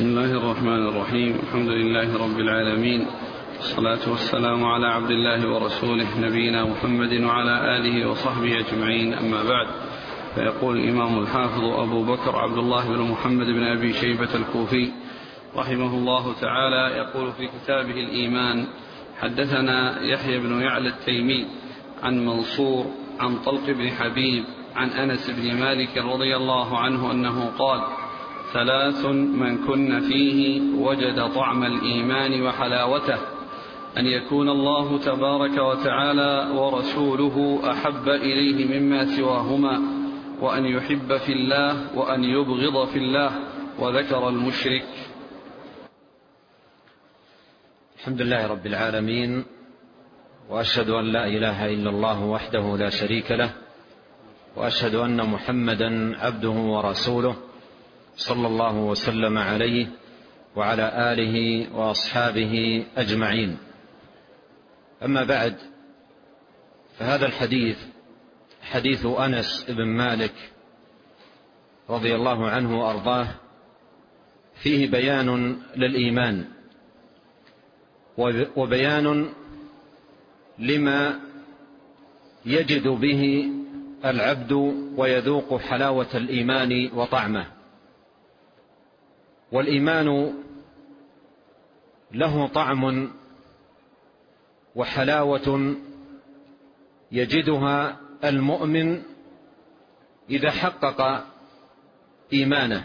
بسم الله الرحمن الرحيم. الحمد لله رب العالمين، والصلاة والسلام على عبد الله ورسوله نبينا محمد وعلى آله وصحبه أجمعين، أما بعد. فيقول الإمام الحافظ أبو بكر عبد الله بن محمد بن أبي شيبة الكوفي رحمه الله تعالى يقول في كتابه الإيمان: حدثنا يحيى بن يعلى التيمي عن منصور عن طلق بن حبيب عن أنس بن مالك رضي الله عنه أنه قال: ثلاث من كن فيه وجد طعم الإيمان وحلاوته: أن يكون الله تبارك وتعالى ورسوله أحب إليه مما سواهما، وأن يحب في الله، وأن يبغض في الله. وذكر المشرك. الحمد لله رب العالمين، وأشهد أن لا إله إلا الله وحده لا شريك له، وأشهد أن محمدا عبده ورسوله صلى الله وسلم عليه وعلى آله وأصحابه أجمعين. أما بعد، فهذا الحديث حديث أنس بن مالك رضي الله عنه وأرضاه، فيه بيان للإيمان وبيان لما يجد به العبد ويذوق حلاوة الإيمان وطعمه. والإيمان له طعم وحلاوة يجدها المؤمن إذا حقق إيمانه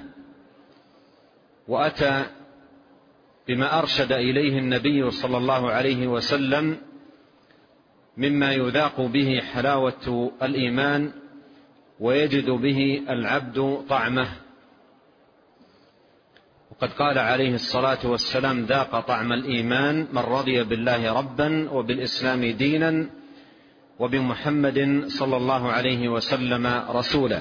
وأتى بما أرشد إليه النبي صلى الله عليه وسلم مما يذاق به حلاوة الإيمان ويجد به العبد طعمه. وقد قال عليه الصلاة والسلام: ذاق طعم الإيمان من رضي بالله ربا وبالإسلام دينا وبمحمد صلى الله عليه وسلم رسولا.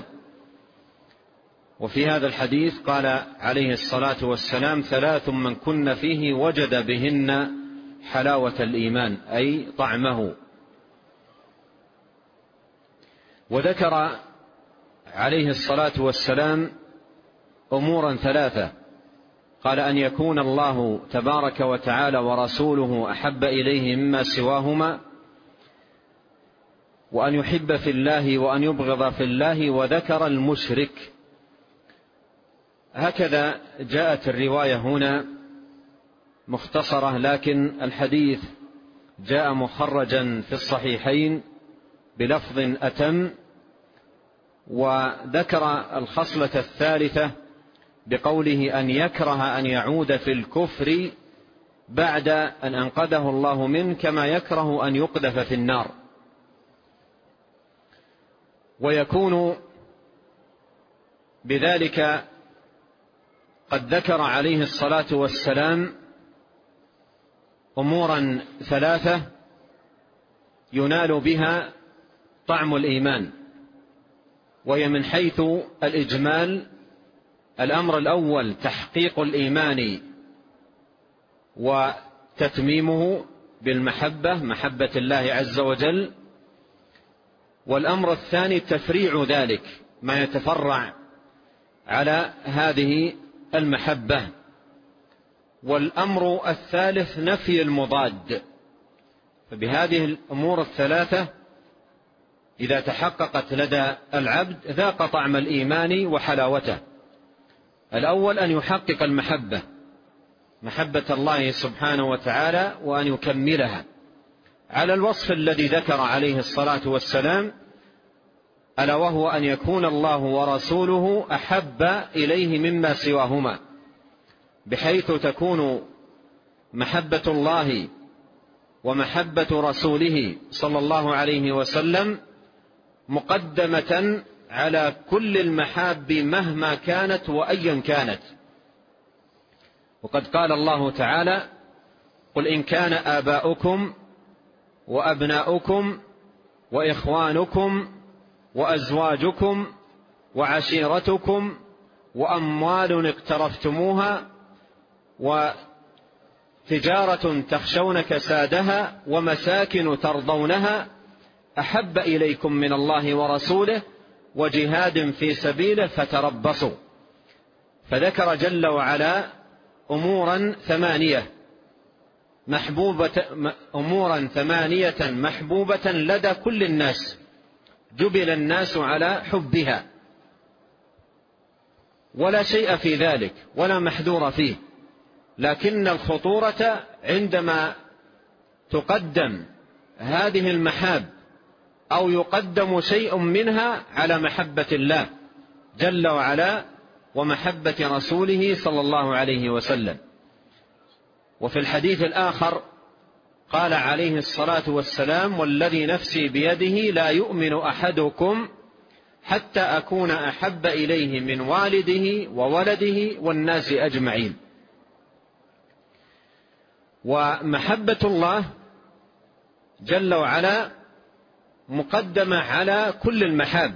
وفي هذا الحديث قال عليه الصلاة والسلام: ثلاث من كن فيه وجد بهن حلاوة الإيمان، أي طعمه. وذكر عليه الصلاة والسلام أمورا ثلاثة، قال: أن يكون الله تبارك وتعالى ورسوله أحب إليه مما سواهما، وأن يحب في الله، وأن يبغض في الله. وذكر المشرك. هكذا جاءت الرواية هنا مختصرة، لكن الحديث جاء مخرجا في الصحيحين بلفظ أتم. وذكر الخصلة الثالثة بقوله: أن يكره أن يعود في الكفر بعد أن أنقذه الله منه، كما يكره أن يقذف في النار. ويكون بذلك قد ذكر عليه الصلاة والسلام أمورا ثلاثة ينال بها طعم الإيمان، وهي من حيث الإجمال: الأمر الأول تحقيق الإيمان وتتميمه بالمحبة، محبة الله عز وجل. والأمر الثاني تفريع ذلك، ما يتفرع على هذه المحبة. والأمر الثالث نفي المضاد. فبهذه الأمور الثلاثة إذا تحققت لدى العبد ذاق طعم الإيمان وحلاوته. الأول أن يحقق المحبة، محبة الله سبحانه وتعالى، وأن يكملها على الوصف الذي ذكر عليه الصلاة والسلام، ألا وهو أن يكون الله ورسوله أحب إليه مما سواهما، بحيث تكون محبة الله ومحبة رسوله صلى الله عليه وسلم مقدمة على كل المحاب مهما كانت وأيا كانت. وقد قال الله تعالى: قل إن كان آباؤكم وأبناؤكم وإخوانكم وأزواجكم وعشيرتكم وأموال اقترفتموها وتجارة تخشون كسادها ومساكن ترضونها أحب إليكم من الله ورسوله وجهاد في سبيله فتربصوا. فذكر جل وعلا أمورا ثمانية محبوبة لدى كل الناس جبل الناس على حبها، ولا شيء في ذلك ولا محذور فيه، لكن الخطورة عندما تقدم هذه المحاب أو يقدم شيء منها على محبة الله جل وعلا ومحبة رسوله صلى الله عليه وسلم. وفي الحديث الآخر قال عليه الصلاة والسلام: والذي نفسي بيده لا يؤمن أحدكم حتى أكون أحب إليه من والده وولده والناس أجمعين. ومحبة الله جل وعلا مقدمة على كل المحاب،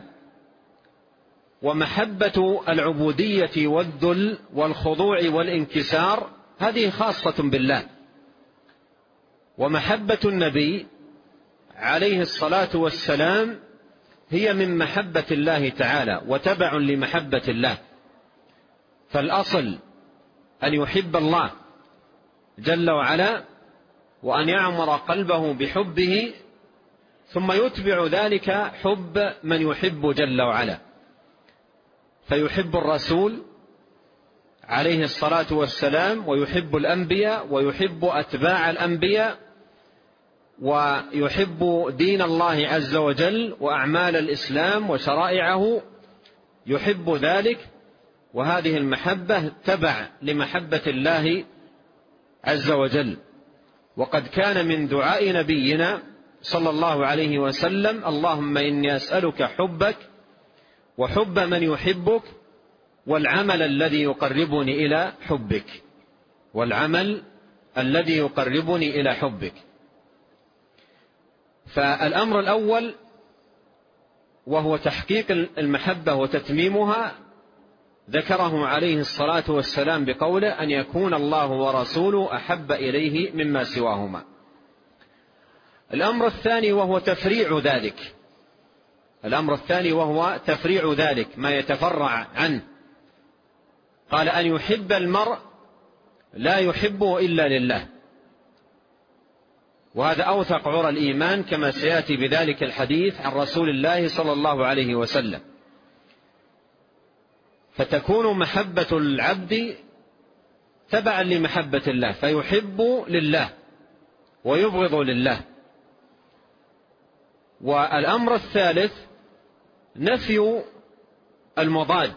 ومحبة العبودية والذل والخضوع والانكسار هذه خاصة بالله، ومحبة النبي عليه الصلاة والسلام هي من محبة الله تعالى وتبع لمحبة الله. فالأصل أن يحب الله جل وعلا وأن يعمر قلبه بحبه، ثم يتبع ذلك حب من يحب جل وعلا، فيحب الرسول عليه الصلاة والسلام ويحب الأنبياء ويحب أتباع الأنبياء ويحب دين الله عز وجل وأعمال الإسلام وشرائعه، يحب ذلك، وهذه المحبة تبع لمحبة الله عز وجل. وقد كان من دعاء نبينا صلى الله عليه وسلم: اللهم إني أسألك حبك وحب من يحبك والعمل الذي يقربني إلى حبك، والعمل الذي يقربني إلى حبك. فالأمر الأول وهو تحقيق المحبة وتتميمها ذكره عليه الصلاة والسلام بقوله: أن يكون الله ورسوله أحب إليه مما سواهما. الأمر الثاني وهو تفريع ذلك، ما يتفرع عنه. قال: أن يحب المرء لا يحبه إلا لله، وهذا أوثق عرى الإيمان كما سيأتي بذلك الحديث عن رسول الله صلى الله عليه وسلم. فتكون محبة العبد تبعا لمحبة الله، فيحب لله ويبغض لله. والأمر الثالث نفي المضاد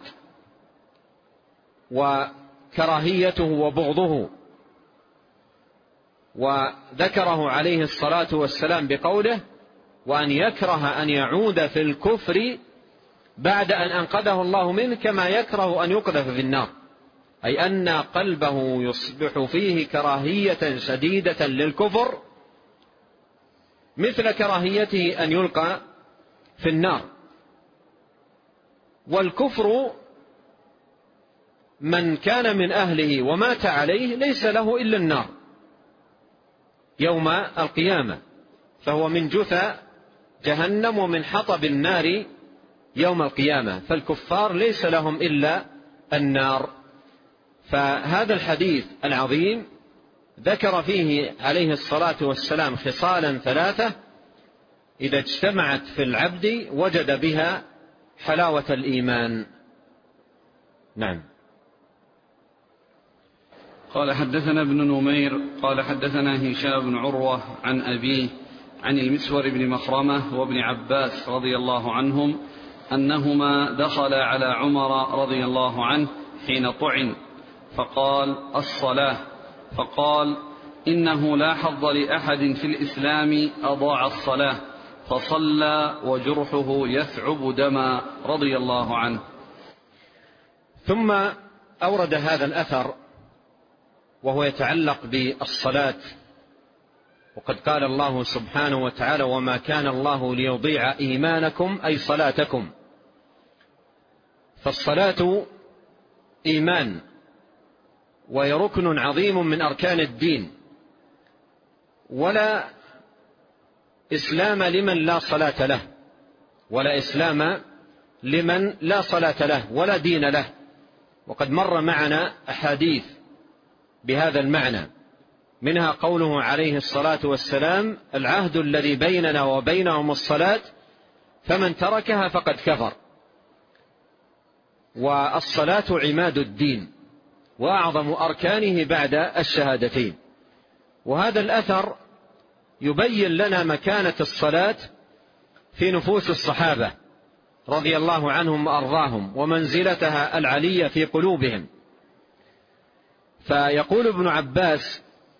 وكراهيته وبغضه، وذكره عليه الصلاة والسلام بقوله: وأن يكره أن يعود في الكفر بعد أن أنقذه الله منه كما يكره أن يقذف في النار، أي أن قلبه يصبح فيه كراهية شديدة للكفر مثل كراهيته أن يلقى في النار. والكفر من كان من أهله ومات عليه ليس له إلا النار يوم القيامة، فهو من جثى جهنم ومن حطب النار يوم القيامة، فالكفار ليس لهم إلا النار. فهذا الحديث العظيم ذكر فيه عليه الصلاة والسلام خصالا ثلاثة إذا اجتمعت في العبد وجد بها حلاوة الإيمان. نعم. قال: حدثنا ابن نمير قال حدثنا هشام بن عروة عن أبيه عن المسور بن مخرمة وابن عباس رضي الله عنهم أنهما دخلا على عمر رضي الله عنه حين طعن فقال: الصلاة. فقال: إنه لا حظ لأحد في الإسلام أضاع الصلاة، فصلى وجرحه يثعب دما رضي الله عنه. ثم أورد هذا الأثر وهو يتعلق بالصلاة، وقد قال الله سبحانه وتعالى: وما كان الله ليضيع إيمانكم أي صلاتكم. فالصلاة إيمان وهي ركن عظيم من أركان الدين، ولا إسلام لمن لا صلاة له، ولا إسلام لمن لا صلاة له ولا دين له. وقد مر معنا أحاديث بهذا المعنى، منها قوله عليه الصلاة والسلام: العهد الذي بيننا وبينهم الصلاة فمن تركها فقد كفر. والصلاة عماد الدين وأعظم أركانه بعد الشهادتين. وهذا الأثر يبين لنا مكانة الصلاة في نفوس الصحابة رضي الله عنهم وأرضاهم ومنزلتها العلية في قلوبهم. فيقول ابن عباس: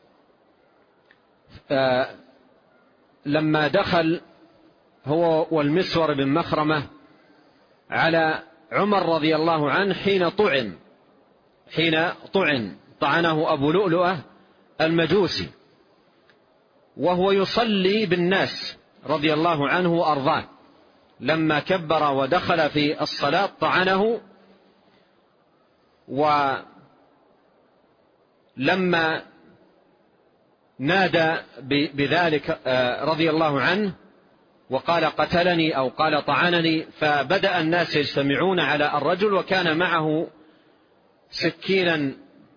لما دخل هو والمسور بن مخرمة على عمر رضي الله عنه حين طعنه أبو لؤلؤة المجوسي وهو يصلي بالناس رضي الله عنه وأرضاه، لما كبر ودخل في الصلاة طعنه، ولما نادى بذلك رضي الله عنه وقال: قتلني أو قال طعنني، فبدأ الناس يجتمعون على الرجل وكان معه سكينا،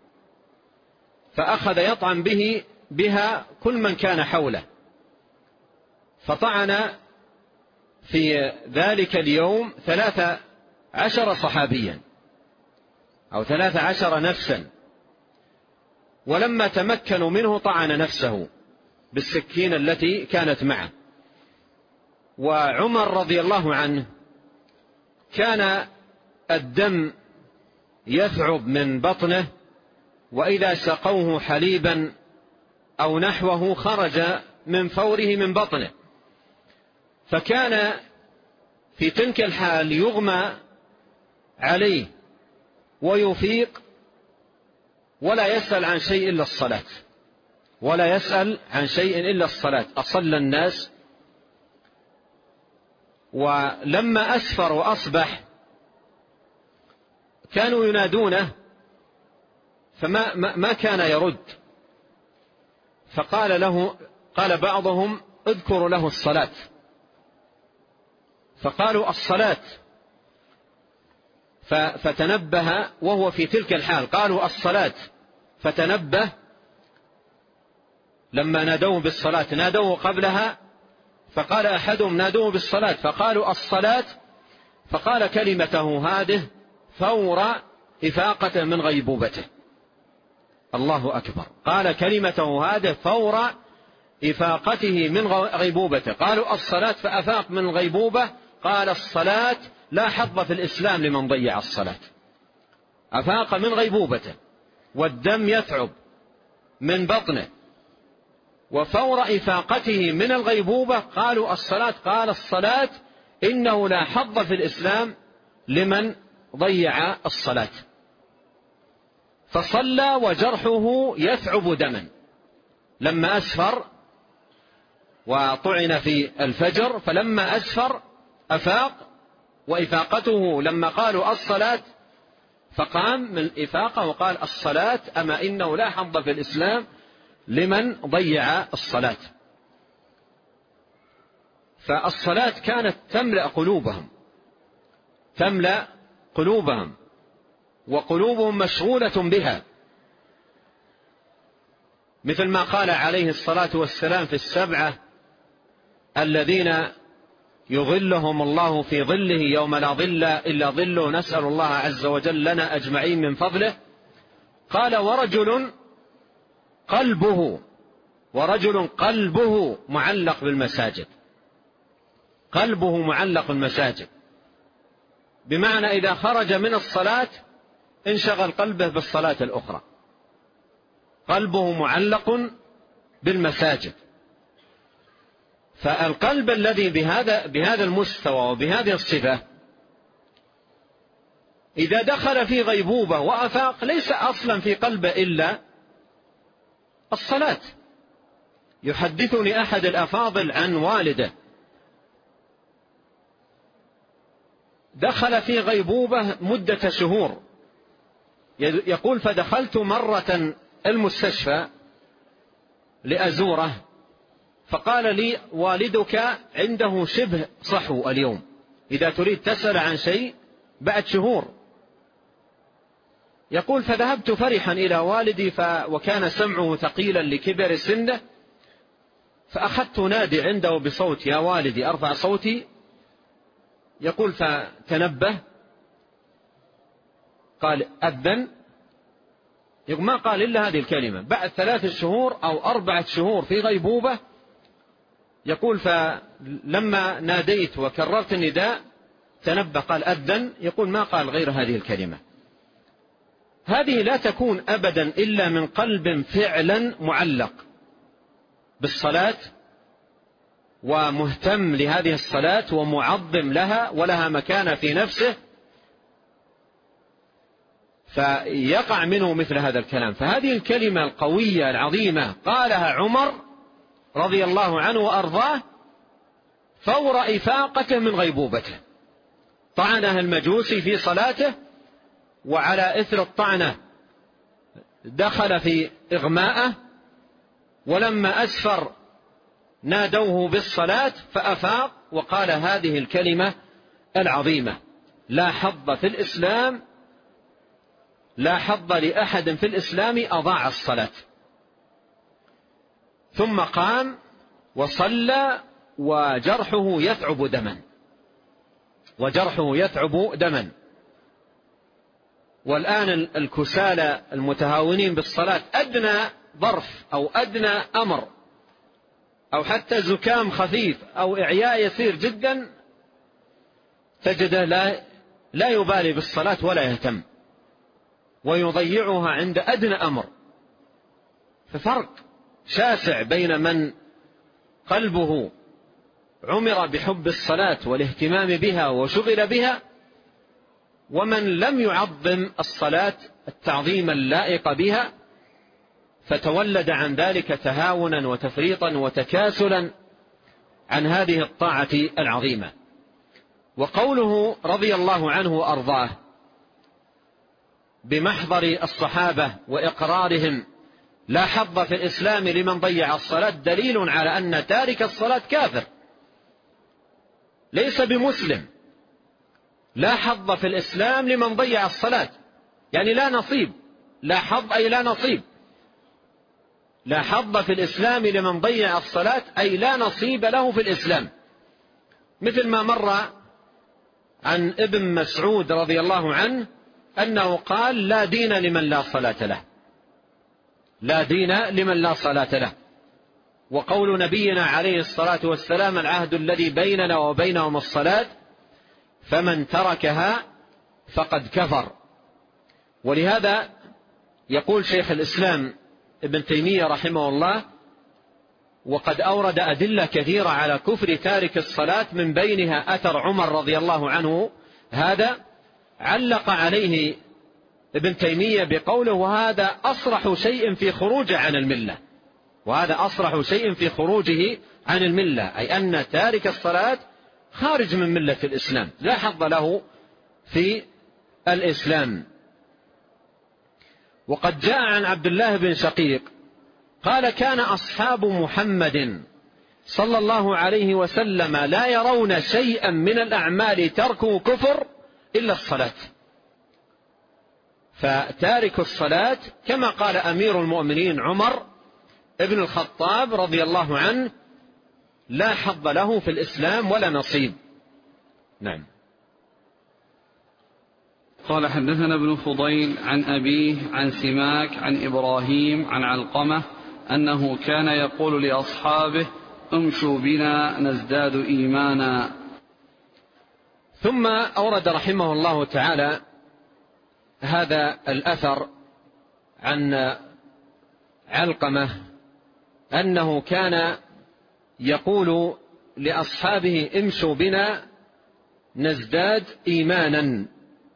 فأخذ يطعن بها كل من كان حوله، فطعن في ذلك اليوم 13 صحابيا أو 13 نفسا، ولما تمكنوا منه طعن نفسه بالسكين التي كانت معه. وعمر رضي الله عنه كان الدم يثعب من بطنه، وإذا سقوه حليبا أو نحوه خرج من فوره من بطنه، فكان في تلك الحال يغمى عليه ويفيق ولا يسأل عن شيء إلا الصلاة، أصلى الناس. ولما أسفر وأصبح كانوا ينادونه فما كان يرد، قال بعضهم: اذكروا له الصلاة، فقالوا: الصلاة، فتنبه وهو في تلك الحال، قالوا: الصلاة، فتنبه لما نادوه بالصلاة، نادوه قبلها، فقال أحدهم: نادوه بالصلاة، فقالوا: الصلاة، فقال كلمته هذه فور إفاقته من غيبوبته. الله أكبر، قال كلمته هذه فور إفاقته من غيبوبته. قالوا: الصلاة، فأفاق من الغيبوبة، قال: الصلاة لا حظ في الإسلام لمن ضيع الصلاة. أفاق من غيبوبته والدم يثعب من بطنه، وفور إفاقته من الغيبوبة قالوا: الصلاة، قال: الصلاة إنه لا حظ في الإسلام لمن ضيع الصلاة. فصلى وجرحه يثعب دما، لما أسفر وطعن في الفجر، فلما أسفر أفاق، وإفاقته لما قالوا: الصلاة، فقام من الإفاقة وقال: الصلاة، أما إنه لا حظ في الإسلام لمن ضيع الصلاة. فالصلاة كانت تملأ قلوبهم وقلوبهم مشغولة بها، مثل ما قال عليه الصلاة والسلام في السبعة الذين يظلهم الله في ظله يوم لا ظل إلا ظله، نسأل الله عز وجل لنا أجمعين من فضله. قال: ورجل قلبه معلق بالمساجد، قلبه معلق بالمساجد، بمعنى إذا خرج من الصلاة انشغل قلبه بالصلاة الأخرى، قلبه معلق بالمساجد. فالقلب الذي بهذا المستوى وبهذه الصفة إذا دخل في غيبوبة وأفاق ليس أصلا في قلبه إلا الصلاة. يحدثني أحد الأفاضل عن والده دخل في غيبوبة مدة شهور، يقول: فدخلت مرة المستشفى لأزوره، فقال لي: والدك عنده شبه صحو اليوم، إذا تريد تسأل عن شيء بعد شهور. يقول فذهبت فرحا إلى والدي وكان سمعه ثقيلا لكبر سنه، فأخذت نادي عنده بصوت يا والدي، أرفع صوتي. يقول فتنبه قال أذن. يقول ما قال إلا هذه الكلمة بعد 3 شهور أو 4 شهور في غيبوبة. يقول فلما ناديت وكررت النداء تنبه قال أذن. يقول ما قال غير هذه الكلمة. هذه لا تكون أبدا إلا من قلب فعلا معلق بالصلاة ومهتم لهذه الصلاة ومعظم لها ولها مكانة في نفسه، فيقع منه مثل هذا الكلام. فهذه الكلمة القوية العظيمة قالها عمر رضي الله عنه وأرضاه فور إفاقته من غيبوبته. طعنها المجوسي في صلاته، وعلى إثر الطعنة دخل في إغماءه، ولما أسفر نادوه بالصلاة فأفاق وقال هذه الكلمة العظيمة: لا حظ في الإسلام، لا حظ لأحد في الإسلام أضاع الصلاة. ثم قام وصلى وجرحه يثعب دما، وجرحه يثعب دما. والآن الكسالى المتهاونين بالصلاة أدنى ظرف أو أدنى أمر أو حتى زكام خفيف أو إعياء يسير جدا تجده لا يبالي بالصلاة ولا يهتم، ويضيعها عند أدنى أمر. ففرق شاسع بين من قلبه عمر بحب الصلاة والاهتمام بها وشغل بها، ومن لم يعظم الصلاة التعظيم اللائق بها، فتولد عن ذلك تهاونا وتفريطا وتكاسلا عن هذه الطاعة العظيمة. وقوله رضي الله عنه وأرضاه بمحضر الصحابة وإقرارهم لا حظ في الإسلام لمن ضيع الصلاة دليل على أن تارك الصلاة كافر ليس بمسلم. لا حظ في الإسلام لمن ضيع الصلاة، يعني لا نصيب. لا حظ أي لا نصيب. لا حظ في الإسلام لمن ضيع الصلاة أي لا نصيب له في الإسلام، مثل ما مر عن ابن مسعود رضي الله عنه أنه قال لا دين لمن لا صلاة له، لا دين لمن لا صلاة له. وقول نبينا عليه الصلاة والسلام العهد الذي بيننا وبينهم الصلاة فمن تركها فقد كفر. ولهذا يقول شيخ الإسلام ابن تيمية رحمه الله وقد أورد أدلة كثيرة على كفر تارك الصلاة، من بينها أثر عمر رضي الله عنه هذا، علق عليه ابن تيمية بقوله وهذا أصرح شيء في خروجه عن الملة، وهذا أصرح شيء في خروجه عن الملة، أي أن تارك الصلاة خارج من ملة الإسلام لا حظ له في الإسلام. وقد جاء عن عبد الله بن شقيق قال كان أصحاب محمد صلى الله عليه وسلم لا يرون شيئا من الأعمال تركه كفر إلا الصلاة. فتارك الصلاة كما قال أمير المؤمنين عمر ابن الخطاب رضي الله عنه لا حظ له في الإسلام ولا نصيب. نعم. قال حدثنا ابن فضيل عن أبيه عن سماك عن إبراهيم عن علقمة أنه كان يقول لأصحابه امشوا بنا نزداد إيمانا. ثم أورد رحمه الله تعالى هذا الأثر عن علقمة أنه كان يقول لأصحابه امشوا بنا نزداد إيمانا.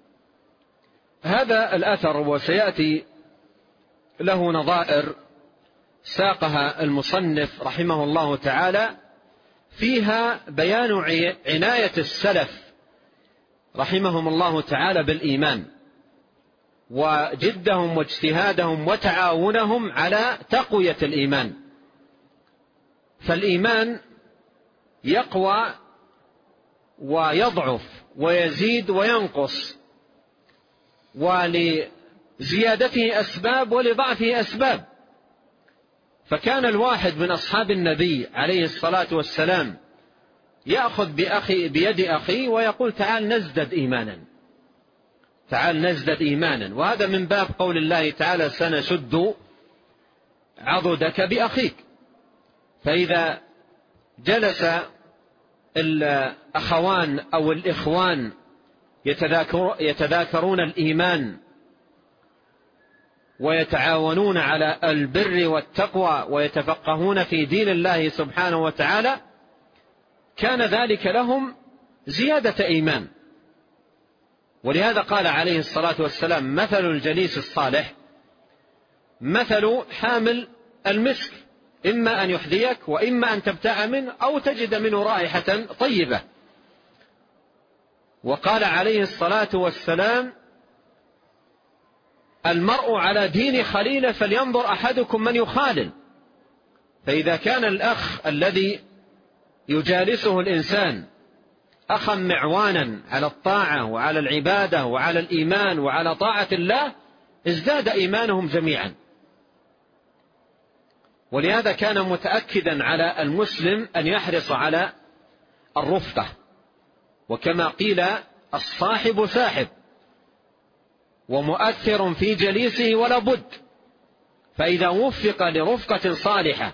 هذا الأثر وسيأتي له نظائر ساقها المصنف رحمه الله تعالى فيها بيان عناية السلف رحمهم الله تعالى بالإيمان، وجدهم واجتهادهم وتعاونهم على تقوية الإيمان. فالإيمان يقوى ويضعف ويزيد وينقص، ولتقوية ولزيادته أسباب ولضعفه أسباب. فكان الواحد من أصحاب النبي عليه الصلاة والسلام يأخذ بيد أخيه ويقول تعال نزدد إيمانا، تعال نزدد إيمانا. وهذا من باب قول الله تعالى سنشد عضدك بأخيك. فإذا جلس الأخوان أو الإخوان يتذاكرون الإيمان ويتعاونون على البر والتقوى ويتفقهون في دين الله سبحانه وتعالى، كان ذلك لهم زيادة إيمان. ولهذا قال عليه الصلاة والسلام مثل الجليس الصالح مثل حامل المسك، إما أن يحذيك وإما أن تبتاع منه أو تجد منه رائحة طيبة. وقال عليه الصلاة والسلام المرء على دين خليله فلينظر أحدكم من يخالل. فإذا كان الأخ الذي يجالسه الإنسان أخا معوانا على الطاعة وعلى العبادة وعلى الإيمان وعلى طاعة الله ازداد إيمانهم جميعا. ولهذا كان متأكدا على المسلم أن يحرص على الرفقة، وكما قيل الصاحب ساحب ومؤثر في جليسه ولا بد. فإذا وفق لرفقة صالحة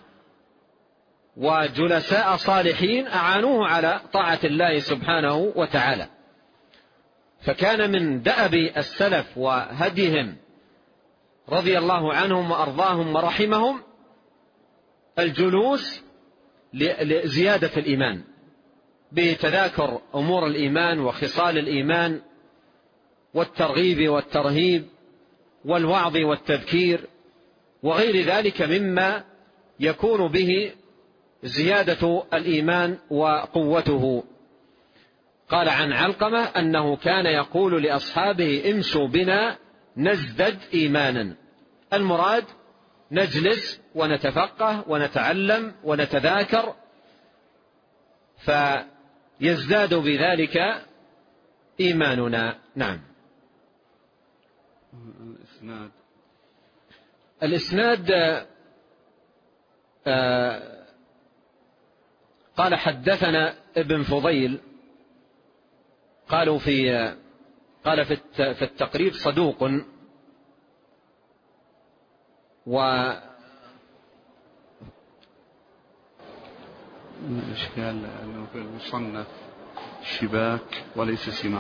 وجلساء صالحين أعانوه على طاعة الله سبحانه وتعالى. فكان من دأب السلف وهديهم رضي الله عنهم وأرضاهم ورحمهم الجلوس لزيادة الإيمان بتذاكر أمور الإيمان وخصال الإيمان والترغيب والترهيب والوعظ والتذكير وغير ذلك مما يكون به زيادة الإيمان وقوته. قال عن علقمة أنه كان يقول لأصحابه امشوا بنا نزدد إيمانا. المراد نجلس ونتفقه ونتعلم ونتذاكر فيزداد بذلك إيماننا. نعم. الإسناد قال حدثنا ابن فضيل قال في التقريب صدوق الإشكال أنه في المصنف شباك وليس سماك.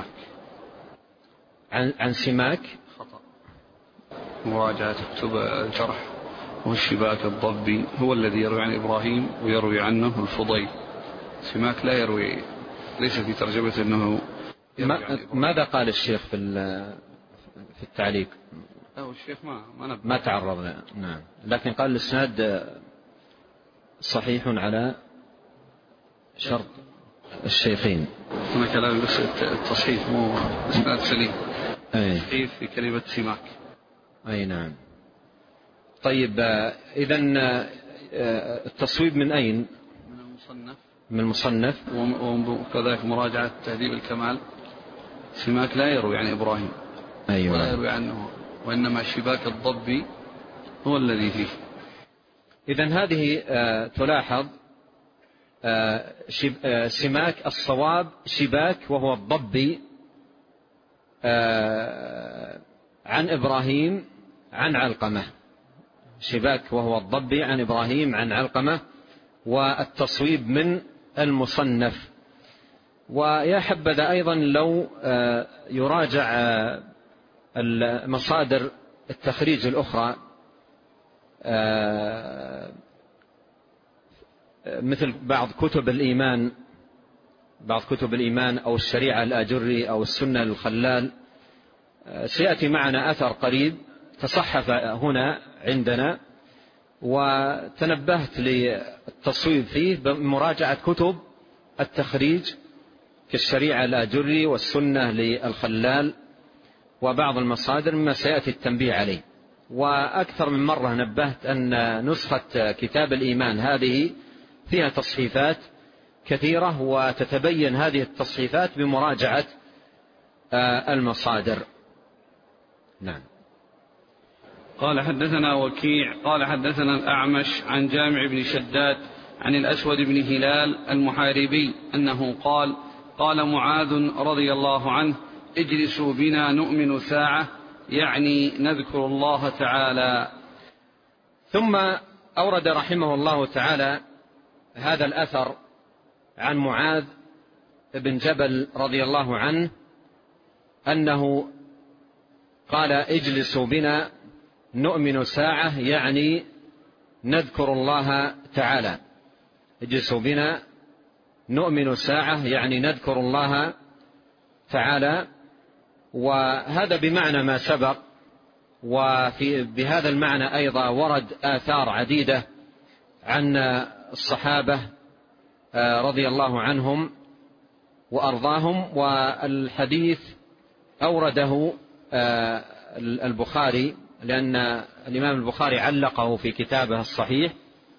عن سماك خطأ. مراجعة كتب الجرح. والشباك الضبي هو الذي يروي عن إبراهيم ويروي عنه الفضيل. سماك لا يروي، ليس في ترجمة أنه ماذا قال الشيخ في التعليق؟ الشيخ ما تعرض. نعم. لكن قال الإسناد صحيح على شرط الشيخين. هنا كلام بس التصحيح مو إسناد سليم. تصحيح في كلمة سماك. أي نعم. طيب إذن التصويب من أين؟ من المصنف. من المصنف. وكذلك مراجعة تهذيب الكمال. سماك لا يروي عن إبراهيم. أيوة. ولا يروي عنه، وإنما شباك الضبي هو الذي فيه. إذن هذه تلاحظ سماك الصواب شباك وهو الضبي عن إبراهيم عن علقمة. شباك وهو الضبي عن إبراهيم عن علقمة، والتصويب من المصنف. ويا حبذا أيضا لو يراجع المصادر التخريج الأخرى مثل بعض كتب الإيمان أو الشريعة الآجري أو السنة الخلال. سيأتي معنا أثر قريب تصحف هنا عندنا وتنبهت للتصويب فيه بمراجعة كتب التخريج كالشريعة الآجري والسنة للخلال وبعض المصادر مما سيأتي التنبيه عليه. وأكثر من مرة نبهت أن نسخة كتاب الإيمان هذه فيها تصحيفات كثيرة، وتتبين هذه التصحيفات بمراجعة المصادر. نعم. قال حدثنا وكيع قال حدثنا الأعمش عن جامع بن شداد عن الأسود بن هلال المحاربي أنه قال قال معاذ رضي الله عنه اجلسوا بنا نؤمن ساعة، يعني نذكر الله تعالى. ثم أورد رحمه الله تعالى هذا الأثر عن معاذ بن جبل رضي الله عنه أنه قال اجلسوا بنا نؤمن ساعة، يعني نذكر الله تعالى. اجلسوا بنا نؤمن ساعة، يعني نذكر الله تعالى. وهذا بمعنى ما سبق، بهذا المعنى أيضا ورد آثار عديدة عن الصحابة رضي الله عنهم وأرضاهم، والحديث أورده البخاري لأن الإمام البخاري علقه في كتابه الصحيح.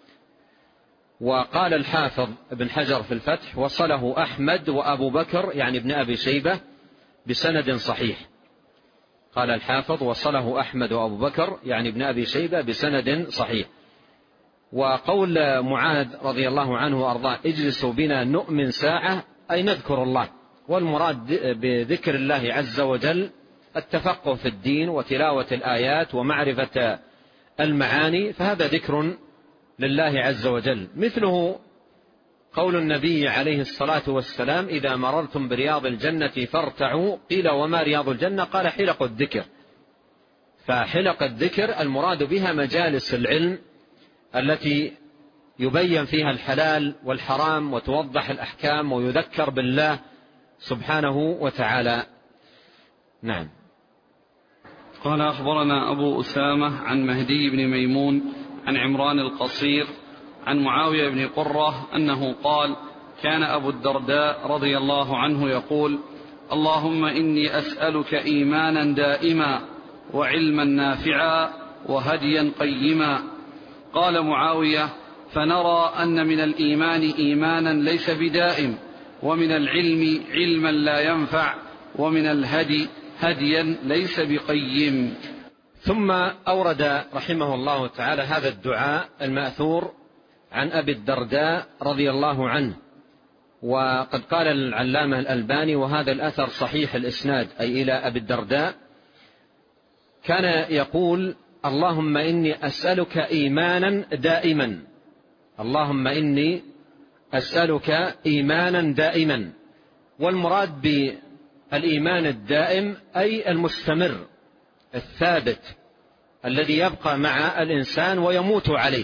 وقال الحافظ ابن حجر في الفتح وصله أحمد وأبو بكر يعني ابن أبي شيبة بسند صحيح. قال الحافظ وصله أحمد وأبو بكر يعني ابن أبي شيبة بسند صحيح. وقول معاذ رضي الله عنه وأرضاه اجلسوا بنا نؤمن ساعة، أي نذكر الله، والمراد بذكر الله عز وجل التفقه في الدين وتلاوة الآيات ومعرفة المعاني، فهذا ذكر لله عز وجل. مثله قول النبي عليه الصلاة والسلام إذا مررتم برياض الجنة فارتعوا، قيل وما رياض الجنة؟ قال حلق الذكر. فحلق الذكر المراد بها مجالس العلم التي يبين فيها الحلال والحرام وتوضح الأحكام ويذكر بالله سبحانه وتعالى. نعم. قال أخبرنا أبو أسامة عن مهدي بن ميمون عن عمران القصير عن معاوية بن قرة أنه قال كان أبو الدرداء رضي الله عنه يقول اللهم إني أسألك إيمانا دائما وعلما نافعا وهديا قيما. قال معاوية فنرى أن من الإيمان إيمانا ليس بدائم، ومن العلم علما لا ينفع، ومن الهدي هديا ليس بقيم. ثم أورد رحمه الله تعالى هذا الدعاء المأثور عن أبي الدرداء رضي الله عنه. وقد قال العلامة الألباني وهذا الأثر صحيح الإسناد أي إلى أبي الدرداء، كان يقول اللهم إني أسألك إيمانا دائما، اللهم إني أسألك إيمانا دائما. والمراد بالإيمان الدائم أي المستمر الثابت الذي يبقى مع الإنسان ويموت عليه.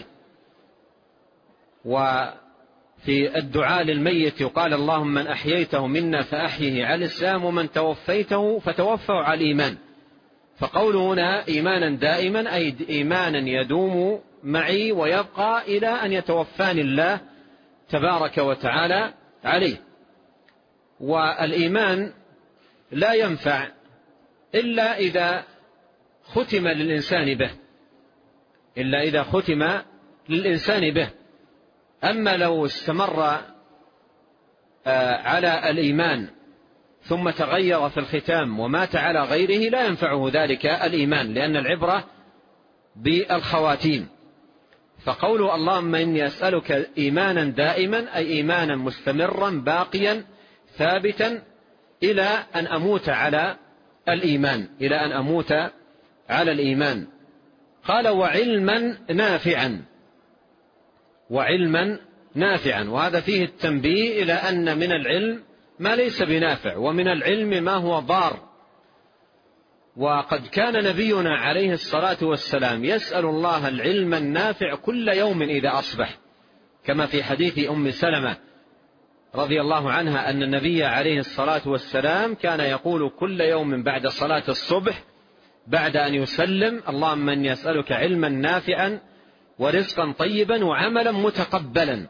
وفي الدعاء للميت يقال اللهم من أحييته منا فأحيه على الإسلام ومن توفيته فتوفه على الإيمان. فقوله هنا إيمانا دائما أي إيمانا يدوم معي ويبقى إلى أن يتوفاني الله تبارك وتعالى عليه. والإيمان لا ينفع إلا إذا ختم للإنسان به، إلا إذا ختم للإنسان به. أما لو استمر على الإيمان ثم تغير في الختام ومات على غيره لا ينفعه ذلك الإيمان، لأن العبرة بالخواتيم. فقول اللهم إني أسألك إيمانا دائما أي إيمانا مستمرا باقيا ثابتا إلى أن أموت على الإيمان، إلى أن أموت على الإيمان. قال وعلما نافعا، وعلما نافعا، وهذا فيه التنبيه إلى أن من العلم ما ليس بنافع، ومن العلم ما هو ضار. وقد كان نبينا عليه الصلاة والسلام يسأل الله العلم النافع كل يوم إذا أصبح، كما في حديث أم سلمة رضي الله عنها أن النبي عليه الصلاة والسلام كان يقول كل يوم بعد صلاة الصبح بعد أن يسلم اللهم إني أسألك علما نافعا ورزقا طيبا وعملا متقبلا.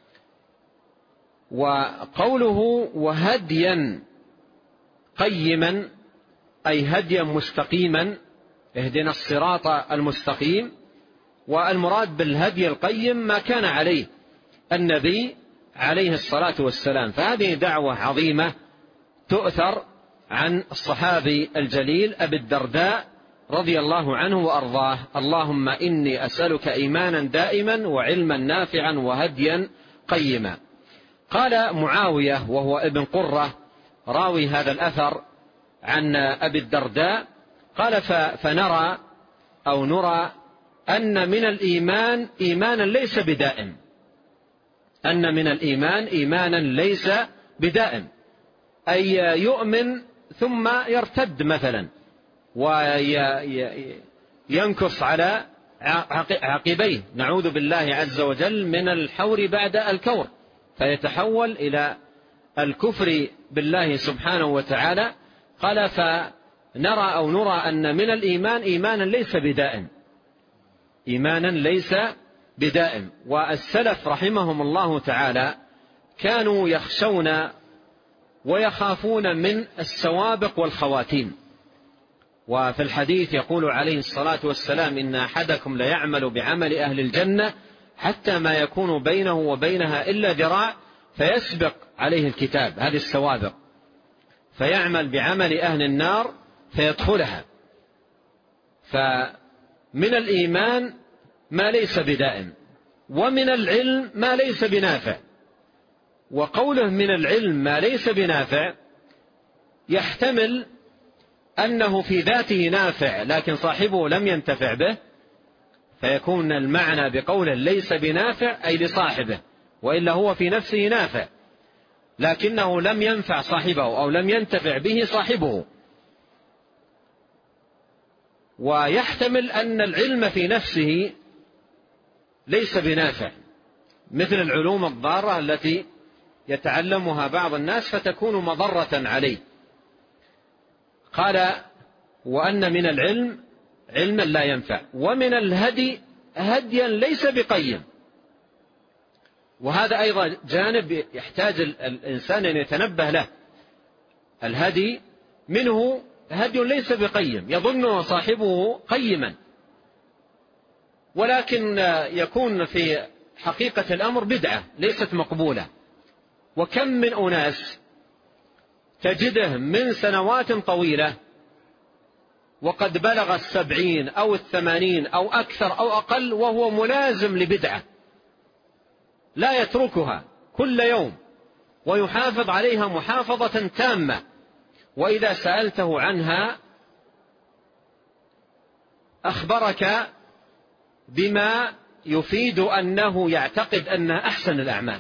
وقوله وهديا قيما أي هديا مستقيما، اهدنا الصراط المستقيم. والمراد بالهدي القيم ما كان عليه النبي عليه الصلاة والسلام. فهذه دعوة عظيمة تؤثر عن الصحابي الجليل أبي الدرداء رضي الله عنه وأرضاه: اللهم إني أسألك إيمانا دائما وعلما نافعا وهديا قيما. قال معاوية وهو ابن قرة راوي هذا الأثر عن أبي الدرداء، قال: فنرى أو نرى أن من الإيمان إيمانا ليس بدائم، أن من الإيمان إيمانا ليس بدائم، أي يؤمن ثم يرتد مثلا وينكص على عقبيه، نعوذ بالله عز وجل من الحور بعد الكور، فيتحول إلى الكفر بالله سبحانه وتعالى. قال: فنرى أو نرى أن من الإيمان إيمانا ليس بدائم، إيمانا ليس بدائم. والسلف رحمهم الله تعالى كانوا يخشون ويخافون من السوابق والخواتيم. وفي الحديث يقول عليه الصلاة والسلام: إن أحدكم ليعمل بعمل أهل الجنة حتى ما يكون بينه وبينها إلا ذراع فيسبق عليه الكتاب، هذه السوابق، فيعمل بعمل أهل النار فيدخلها. فمن الإيمان ما ليس بدائم، ومن العلم ما ليس بنافع. وقوله من العلم ما ليس بنافع يحتمل أنه في ذاته نافع لكن صاحبه لم ينتفع به، فيكون المعنى بقوله ليس بنافع أي لصاحبه، وإلا هو في نفسه نافع لكنه لم ينفع صاحبه أو لم ينتفع به صاحبه. ويحتمل أن العلم في نفسه ليس بنافع، مثل العلوم الضارة التي يتعلمها بعض الناس فتكون مضرة عليه. قال: وأن من العلم علما لا ينفع، ومن الهدي هديا ليس بقيم. وهذا أيضا جانب يحتاج الإنسان أن يتنبه له. الهدي منه هدي ليس بقيم، يظن صاحبه قيما ولكن يكون في حقيقة الأمر بدعة ليست مقبولة. وكم من أناس تجده من سنوات طويلة وقد بلغ 70 أو 80 أو أكثر أو أقل وهو ملازم لبدعة لا يتركها كل يوم ويحافظ عليها محافظة تامة، وإذا سألته عنها أخبرك بما يفيد أنه يعتقد أنها أحسن الأعمال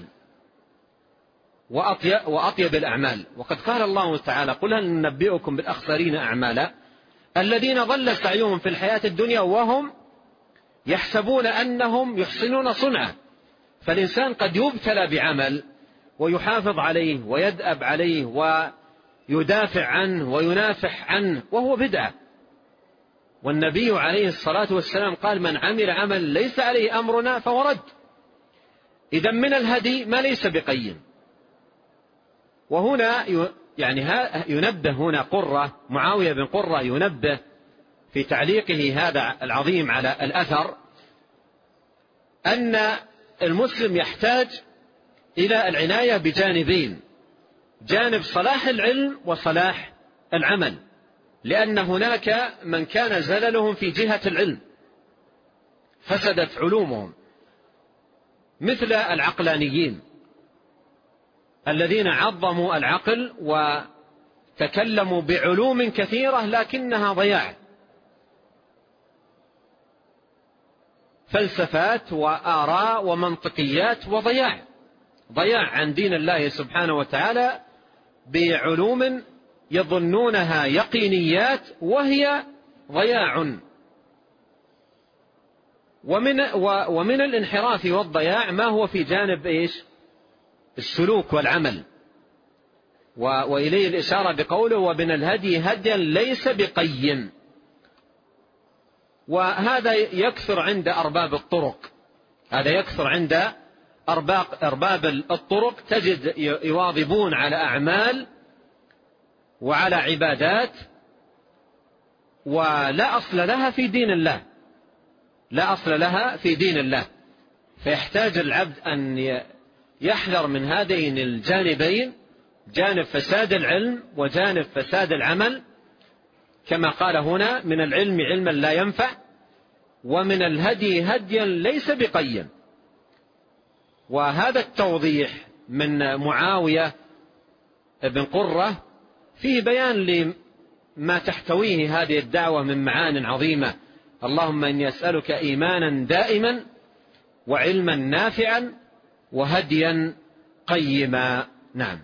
وأطيب الأعمال. وقد قال الله تعالى: قل هل ننبئكم بالأخسرين أعمالا الذين ضل سعيهم في الحياة الدنيا وهم يحسبون أنهم يحسنون صنعا. فالإنسان قد يبتلى بعمل ويحافظ عليه ويدأب عليه ويدافع عنه وينافح عنه وهو بدعة. والنبي عليه الصلاة والسلام قال: من عمل عمل ليس عليه أمرنا فهو رد. إذن من الهدي ما ليس بقيم. وهنا ينبه هنا قرة، معاوية بن قرة ينبه في تعليقه هذا العظيم على الأثر أن المسلم يحتاج إلى العناية بجانبين: جانب صلاح العلم وصلاح العمل، لأن هناك من كان زللهم في جهة العلم فسدت علومهم، مثل العقلانيين الذين عظموا العقل وتكلموا بعلوم كثيرة لكنها ضياع، فلسفات وآراء ومنطقيات وضياع عن دين الله سبحانه وتعالى بعلوم يظنونها يقينيات وهي ضياع. ومن الانحراف والضياع ما هو في جانب السلوك والعمل، وإليه الإشارة بقوله: ومن الهدي هديا ليس بقيم. وهذا يكثر عند أرباب الطرق، هذا يكثر عند أرباب الطرق، تجد يواظبون على أعمال وعلى عبادات ولا أصل لها في دين الله، لا أصل لها في دين الله. فيحتاج العبد أن يحذر من هذين الجانبين، جانب فساد العلم وجانب فساد العمل، كما قال هنا: من العلم علما لا ينفع، ومن الهدي هديا ليس بقيم. وهذا التوضيح من معاوية بن قرة فيه بيان لما تحتويه هذه الدعوة من معان عظيمة: اللهم إني أسألك إيمانا دائما، وعلما نافعا، وهديا قيما. نعم.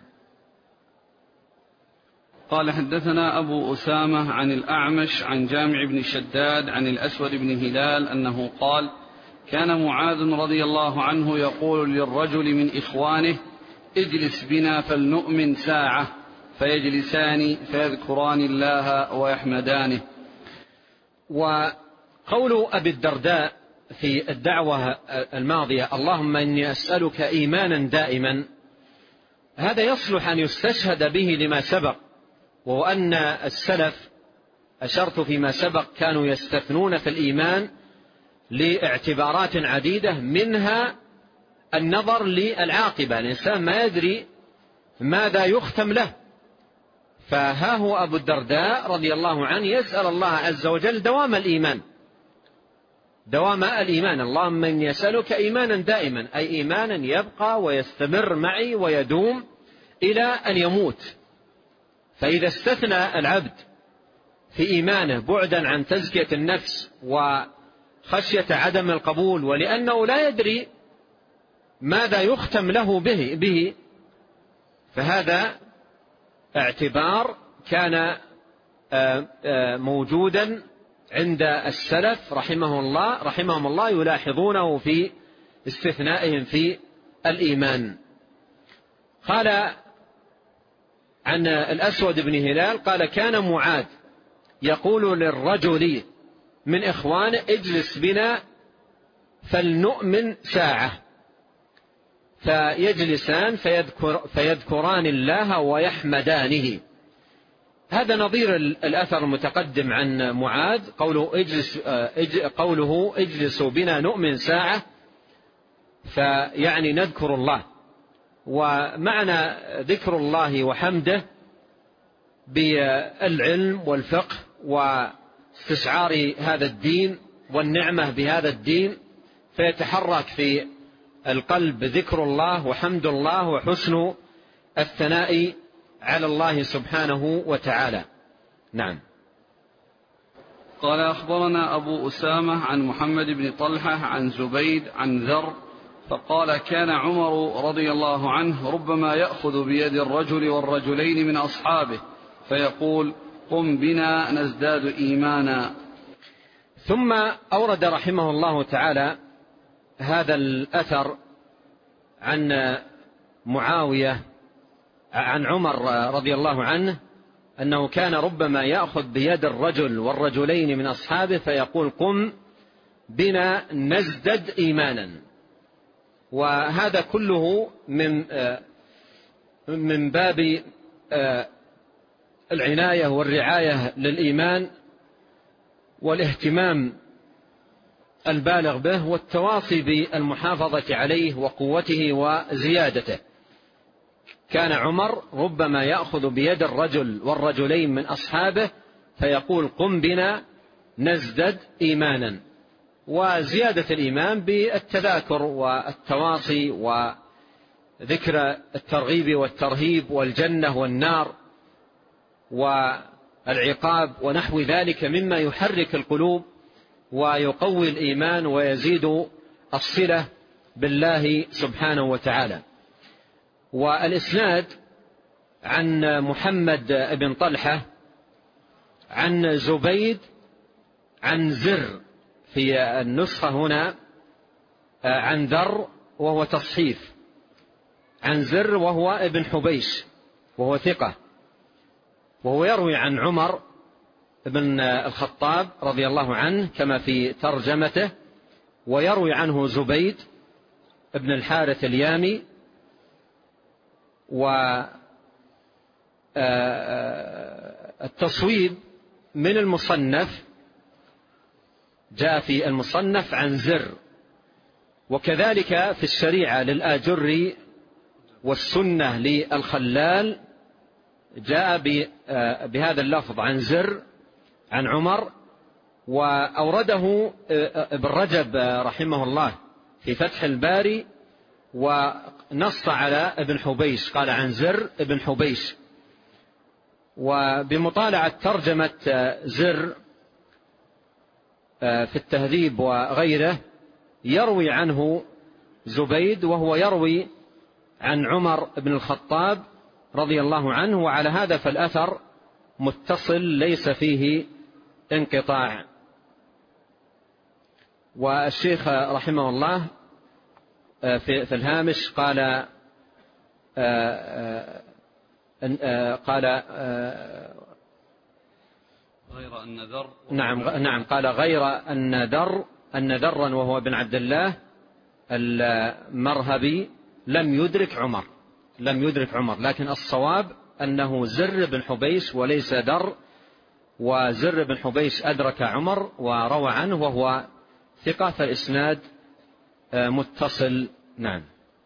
قال: حدثنا أبو أسامة عن الأعمش عن جامع بن شداد عن الأسود بن هلال أنه قال: كان معاذ رضي الله عنه يقول للرجل من إخوانه: اجلس بنا فلنؤمن ساعة، فيجلسان فيذكران الله ويحمدانه. وقول أبي الدرداء في الدعوة الماضية: اللهم إني أسألك إيمانا دائما، هذا يصلح أن يستشهد به لما سبق، وهو أن السلف، أشرت فيما سبق، كانوا يستثنون في الإيمان لاعتبارات عديدة، منها النظر للعاقبة. الإنسان ما يدري ماذا يختم له، فها هو أبو الدرداء رضي الله عنه يسأل الله عز وجل دوام الإيمان، دوام الإيمان. اللهم إني أسألك إيمانا دائما، أي إيمانا يبقى ويستمر معي ويدوم إلى أن يموت. فإذا استثنى العبد في إيمانه بعدا عن تزكية النفس وخشية عدم القبول، ولأنه لا يدري ماذا يختم له به، فهذا اعتبار كان موجودا عند السلف رحمهم الله يلاحظونه في استثنائهم في الإيمان. قال عن الأسود بن هلال قال: كان معاذ يقول للرجل من إخوانه: اجلس بنا فلنؤمن ساعة، فيجلسان فيذكران الله ويحمدانه. هذا نظير الأثر المتقدم عن معاذ، قوله اجلسوا بنا نؤمن ساعة، فيعني نذكر الله. ومعنى ذكر الله وحمده بالعلم والفقه واستشعار هذا الدين والنعمة بهذا الدين، فيتحرك في القلب ذكر الله وحمد الله وحسن الثناء على الله سبحانه وتعالى. نعم. قال: أخبرنا أبو أسامة عن محمد بن طلحة عن زبيد عن ذر فقال: كان عمر رضي الله عنه ربما يأخذ بيد الرجل والرجلين من أصحابه فيقول: قم بنا نزداد إيمانا. ثم أورد رحمه الله تعالى هذا الأثر عن معاوية عن عمر رضي الله عنه أنه كان ربما يأخذ بيد الرجل والرجلين من أصحابه فيقول: قم بنا نزدد إيمانا. وهذا كله من باب العناية والرعاية للإيمان والاهتمام البالغ به والتواصي بالمحافظة عليه وقوته وزيادته. كان عمر ربما يأخذ بيد الرجل والرجلين من أصحابه فيقول: قم بنا نزدد إيمانا. وزيادة الإيمان بالتذاكر والتواصي وذكر الترغيب والترهيب والجنة والنار والعقاب ونحو ذلك مما يحرك القلوب ويقوي الإيمان ويزيد الصلة بالله سبحانه وتعالى. والإسناد عن محمد بن طلحة عن زبيد عن زر، في النسخة هنا عن ذر وهو تصحيف، عن زر وهو ابن حبيش وهو ثقة، وهو يروي عن عمر بن الخطاب رضي الله عنه كما في ترجمته، ويروي عنه زبيد ابن الحارث اليامي. والتصويب من المصنف جاء في المصنف عن زر، وكذلك في الشريعة للآجري والسنة للخلال جاء بهذا اللفظ عن زر عن عمر، وأورده ابن رجب رحمه الله في فتح الباري، ونص على ابن حبيش، قال عن زر ابن حبيش. وبمطالعة ترجمة زر في التهذيب وغيره يروي عنه زبيد، وهو يروي عن عمر بن الخطاب رضي الله عنه، وعلى هذا فالأثر متصل ليس فيه انقطاع. والشيخ رحمه الله في الهامش قال غير أن ذر، نعم قال غير أن ذرا وهو بن عبد الله المرهبي لم يدرك عمر، لكن الصواب أنه زر بن حبيش وليس در، وزر بن حبيش أدرك عمر وروى عنه وهو ثقة، فالإسناد متصل. نعم.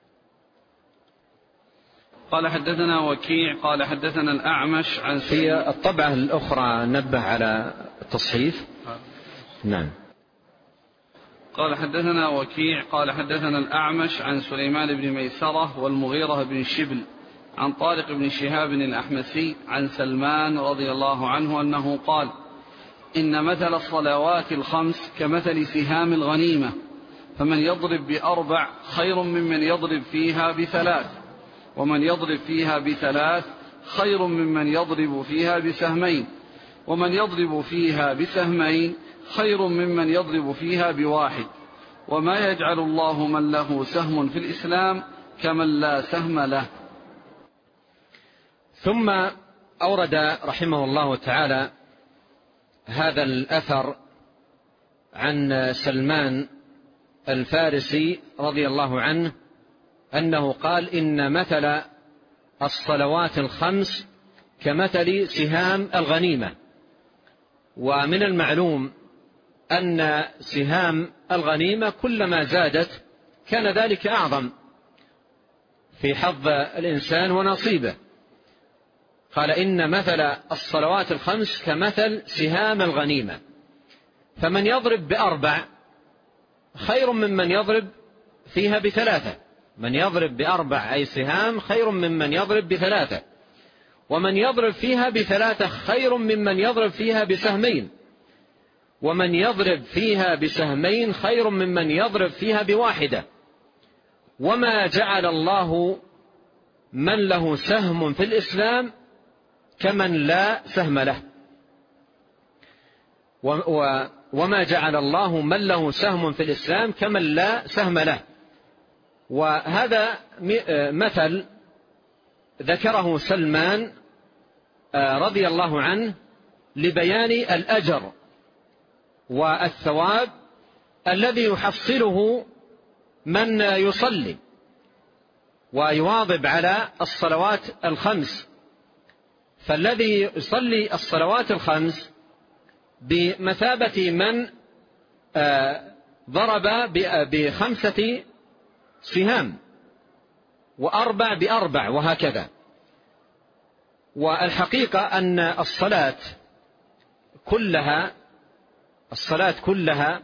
قال حدثنا وكيع قال حدثنا الأعمش عن في الطبعة الأخرى نبه على التصحيف. نعم. قال حدثنا وكيع قال حدثنا الأعمش عن سليمان بن ميسرة والمغيرة بن شبل عن طارق بن شهاب الأحمسي عن سلمان رضي الله عنه أنه قال: إن مثل الصلوات الخمس كمثل سهام الغنيمة، فمن يضرب بأربع خير ممن يضرب فيها بثلاث، ومن يضرب فيها بثلاث خير ممن يضرب فيها بسهمين، ومن يضرب فيها بسهمين خير ممن يضرب فيها بواحد، وما يجعل الله من له سهم في الإسلام كمن لا سهم له. ثم أورد رحمه الله تعالى هذا الأثر عن سلمان الفارسي رضي الله عنه أنه قال: إن مثل الصلوات الخمس كمثل سهام الغنيمة. ومن المعلوم أن سهام الغنيمة كلما زادت كان ذلك أعظم في حظ الإنسان ونصيبه. قال: إن مثل الصلوات الخمس كمثل سهام الغنيمة، فمن يضرب بأربع خير ممن يضرب فيها بثلاثة. من يضرب بأربع أي سهام خير ممن يضرب بثلاثة، ومن يضرب فيها بثلاثة خير ممن يضرب فيها بسهمين، ومن يضرب فيها بسهمين خير ممن يضرب فيها بواحدة، وما جعل الله من له سهم في الإسلام كمن لا سهم له. وما جعل الله من له سهم في الإسلام كمن لا سهم له. وهذا مثل ذكره سلمان رضي الله عنه لبيان الأجر والثواب الذي يحصله من يصلي ويواظب على الصلوات الخمس. فالذي يصلي الصلوات الخمس بمثابة من ضرب بخمسة سهام، وأربع بأربع، وهكذا. والحقيقة أن الصلاة كلها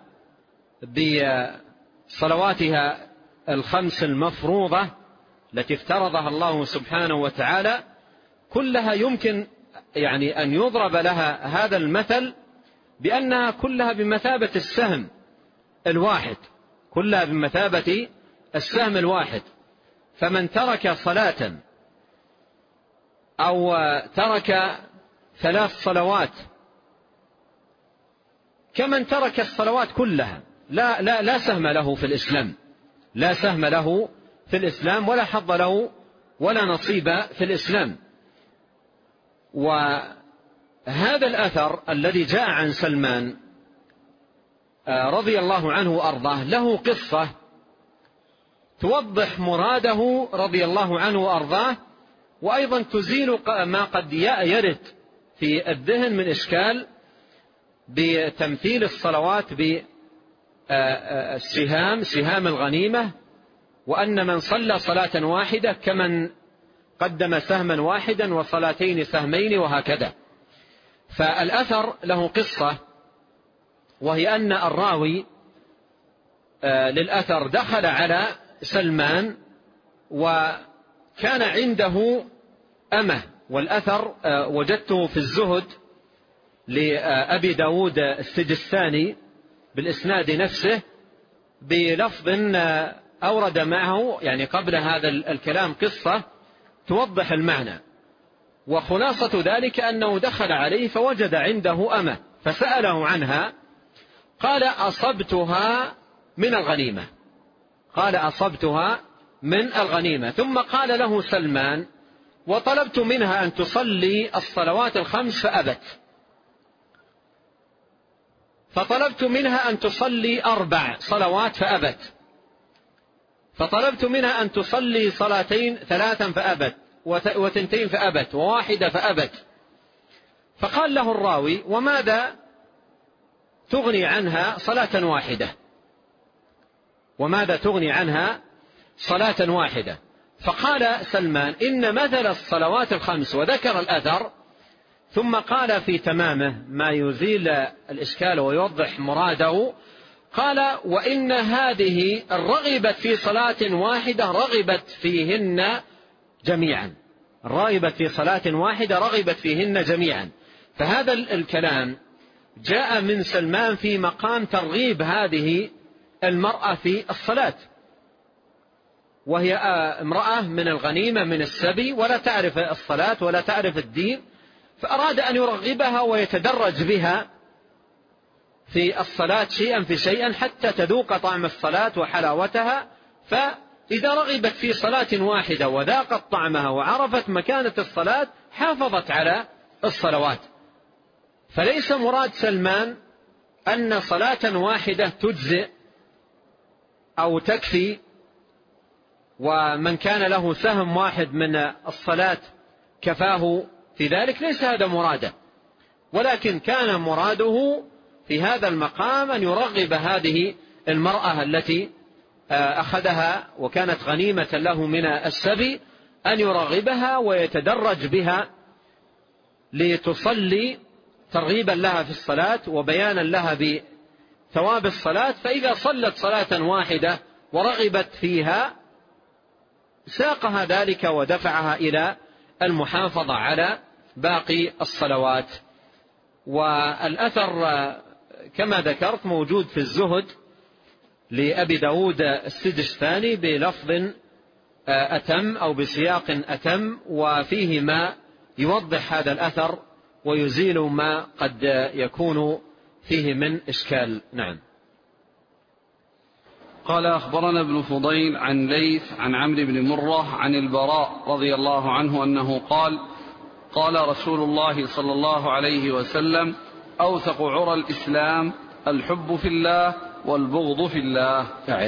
بصلواتها الخمس المفروضة التي افترضها الله سبحانه وتعالى كلها يمكن أن يضرب لها هذا المثل بأنها كلها بمثابة السهم الواحد، كلها بمثابة السهم الواحد. فمن ترك صلاة أو ترك 3 صلوات كمن ترك الصلوات كلها، لا سهم له في الإسلام، لا سهم له في الإسلام، ولا حظ له ولا نصيب في الإسلام. وهذا الأثر الذي جاء عن سلمان رضي الله عنه وأرضاه له قصة توضح مراده رضي الله عنه وأرضاه، وأيضا تزيل ما قد يرد في الذهن من إشكال بتمثيل الصلوات بالسهام، سهام الغنيمة، وأن من صلى صلاة واحدة كمن قدم سهما واحدا وصلاتين سهمين، وهكذا. فالأثر له قصة، وهي أن الراوي للأثر دخل على سلمان وكان عنده أمة، والأثر وجدته في الزهد لأبي داود السجستاني بالإسناد نفسه بلفظ أورد معه يعني قبل هذا الكلام قصة توضح المعنى. وخلاصة ذلك أنه دخل عليه فوجد عنده أمة فسأله عنها، قال أصبتها من الغنيمة، قال أصبتها من الغنيمة. ثم قال له سلمان وطلبت منها أن تصلي الصلوات الخمس فأبت، فطلبت منها أن تصلي 4 صلوات فأبت، فطلبت منها أن تصلي صلاتين 3 فأبت، و2 فأبت، و1 فأبت. فقال له الراوي وماذا تغني عنها صلاة واحدة؟ وماذا تغني عنها صلاة واحدة؟ فقال سلمان إن مثل الصلوات الخمس، وذكر الأثر ثم قال في تمامه ما يزيل الإشكال ويوضح مراده، قال وإن هذه رغبت في صلاة واحدة رغبت فيهن جميعا، رغبت في صلاة واحدة رغبت فيهن جميعا. فهذا الكلام جاء من سلمان في مقام ترغيب هذه المرأة في الصلاة، وهي امرأة من الغنيمة من السبي ولا تعرف الصلاة ولا تعرف الدين، فأراد أن يرغبها ويتدرج بها في الصلاة شيئا فشيئا حتى تذوق طعم الصلاة وحلاوتها. فإذا رغبت في صلاة واحدة وذاقت طعمها وعرفت مكانة الصلاة حافظت على الصلوات. فليس مراد سلمان أن صلاة واحدة تجزئ أو تكفي، ومن كان له سهم واحد من الصلاة كفاه في ذلك، ليس هذا مراده، ولكن كان مراده في هذا المقام أن يرغب هذه المرأة التي أخذها وكانت غنيمة له من السبي، أن يرغبها ويتدرج بها لتصلي ترغيبا لها في الصلاة وبيانا لها بثواب الصلاة. فإذا صلت صلاة واحدة ورغبت فيها ساقها ذلك ودفعها إلى المحافظة على باقي الصلوات. والأثر كما ذكرت موجود في الزهد لأبي داود السجستاني بلفظ أتم أو بسياق أتم، وفيه ما يوضح هذا الأثر ويزيل ما قد يكون فيه من إشكال. نعم. قال أخبرنا ابن فضيل عن ليث عن عمرو بن مرة عن البراء رضي الله عنه أنه قال قال رسول الله صلى الله عليه وسلم أوثق عرى الإسلام الحب في الله والبغض في الله.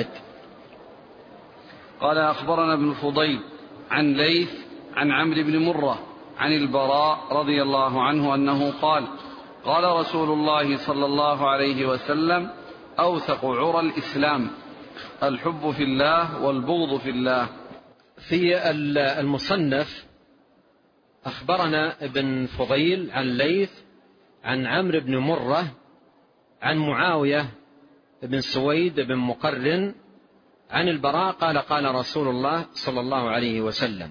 قال أخبرنا ابن فضيل عن ليث عن عمرو بن مرة عن البراء رضي الله عنه أنه قال قال رسول الله صلى الله عليه وسلم أوثق عرى الإسلام الحب في الله والبغض في الله. في المصنف أخبرنا ابن فضيل عن ليث عن عمرو بن مرة عن معاوية بن سويد بن مقرن عن البراء قال قال رسول الله صلى الله عليه وسلم.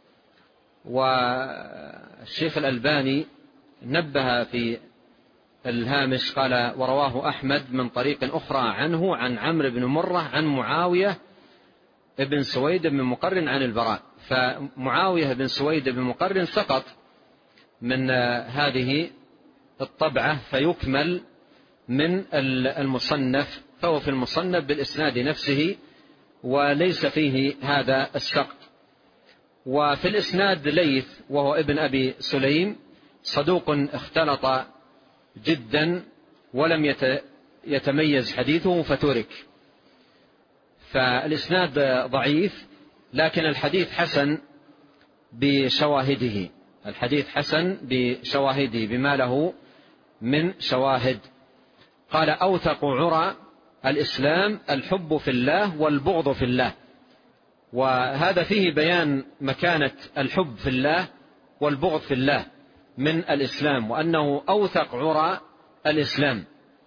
والشيخ الألباني نبه في الهامش قال ورواه أحمد من طريق أخرى عنه عن عمرو بن مرة عن معاوية بن سويد بن مقرن عن البراء. فمعاوية بن سويد بن مقرن سقط من هذه الطبعة فيكمل من المصنف، فهو في المصنف بالإسناد نفسه وليس فيه هذا السقط. وفي الإسناد ليث وهو ابن أبي سليم صدوق اختلط جدا ولم يتميز حديثه فترك، فالإسناد ضعيف، لكن الحديث حسن بشواهده، الحديث حسن بشواهده بما له من شواهد. قال أوثق عرى الإسلام الحب في الله والبغض في الله، وهذا فيه بيان مكانة الحب في الله والبغض في الله، من الإسلام، وأنه أوثق عرى الإسلام.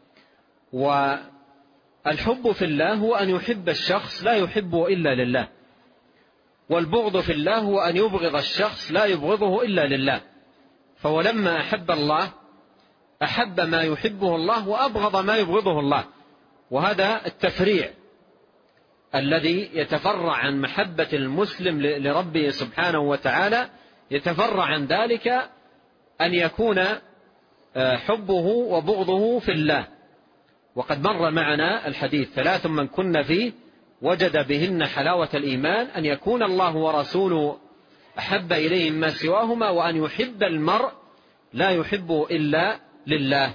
والحب في الله هو أن يحب الشخص لا يحبه إلا لله، والبغض في الله هو أن يبغض الشخص لا يبغضه إلا لله. فهو لما أحب الله أحب ما يحبه الله وأبغض ما يبغضه الله. وهذا التفريع الذي يتفرع عن محبة المسلم لربه سبحانه وتعالى، يتفرع عن ذلك أن يكون حبه وبغضه في الله. وقد مر معنا الحديث: 3 من كن فيه وجد بهن حلاوة الإيمان، أن يكون الله ورسوله أحب إليه مما سواهما، وأن يحب المرء لا يحبه إلا لله.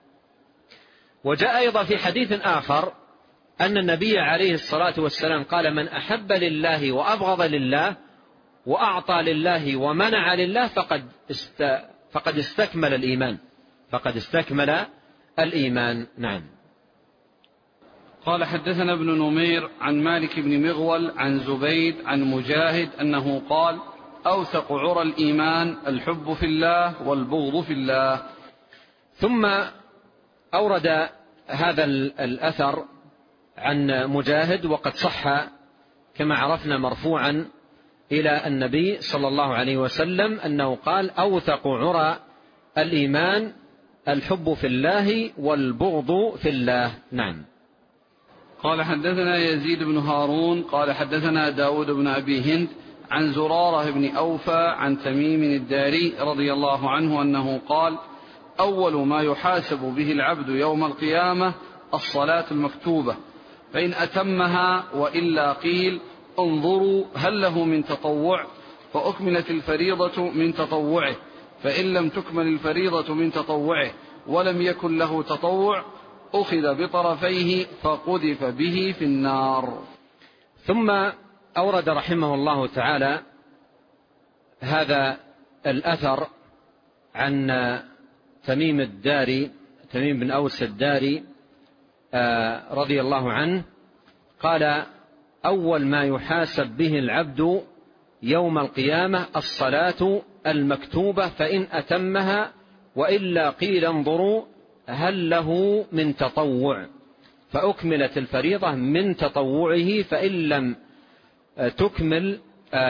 وجاء أيضا في حديث آخر أن النبي عليه الصلاة والسلام قال: من أحب لله وأبغض لله وأعطى لله ومنع لله فقد استكمل الإيمان، فقد استكمل الإيمان. نعم. قال: حدثنا ابن نمير عن مالك بن مغول عن زبيد عن مجاهد أنه قال: أوثق عرى الإيمان الحب في الله والبغض في الله. ثم أورد هذا الأثر عن مجاهد، وقد صح كما عرفنا مرفوعا إلى النبي صلى الله عليه وسلم أنه قال: أوثق عرى الإيمان الحب في الله والبغض في الله. نعم. قال: حدثنا يزيد بن هارون قال: حدثنا داود بن أبي هند عن زرارة بن أوفى عن تميم الداري رضي الله عنه أنه قال: أول ما يحاسب به العبد يوم القيامة الصلاة المكتوبة، فإن أتمها وإلا قيل: انظروا هل له من تطوع، فأكملت الفريضة من تطوعه، فإن لم تكمل الفريضة من تطوعه ولم يكن له تطوع أخذ بطرفيه فقذف به في النار. ثم أورد رحمه الله تعالى هذا الأثر عن تميم بن أوس الداري رضي الله عنه قال: أول ما يحاسب به العبد يوم القيامة الصلاة المكتوبة، فإن أتمها وإلا قيل انظروا هل له من تطوع، فأكملت الفريضة من تطوعه، فإن لم تكمل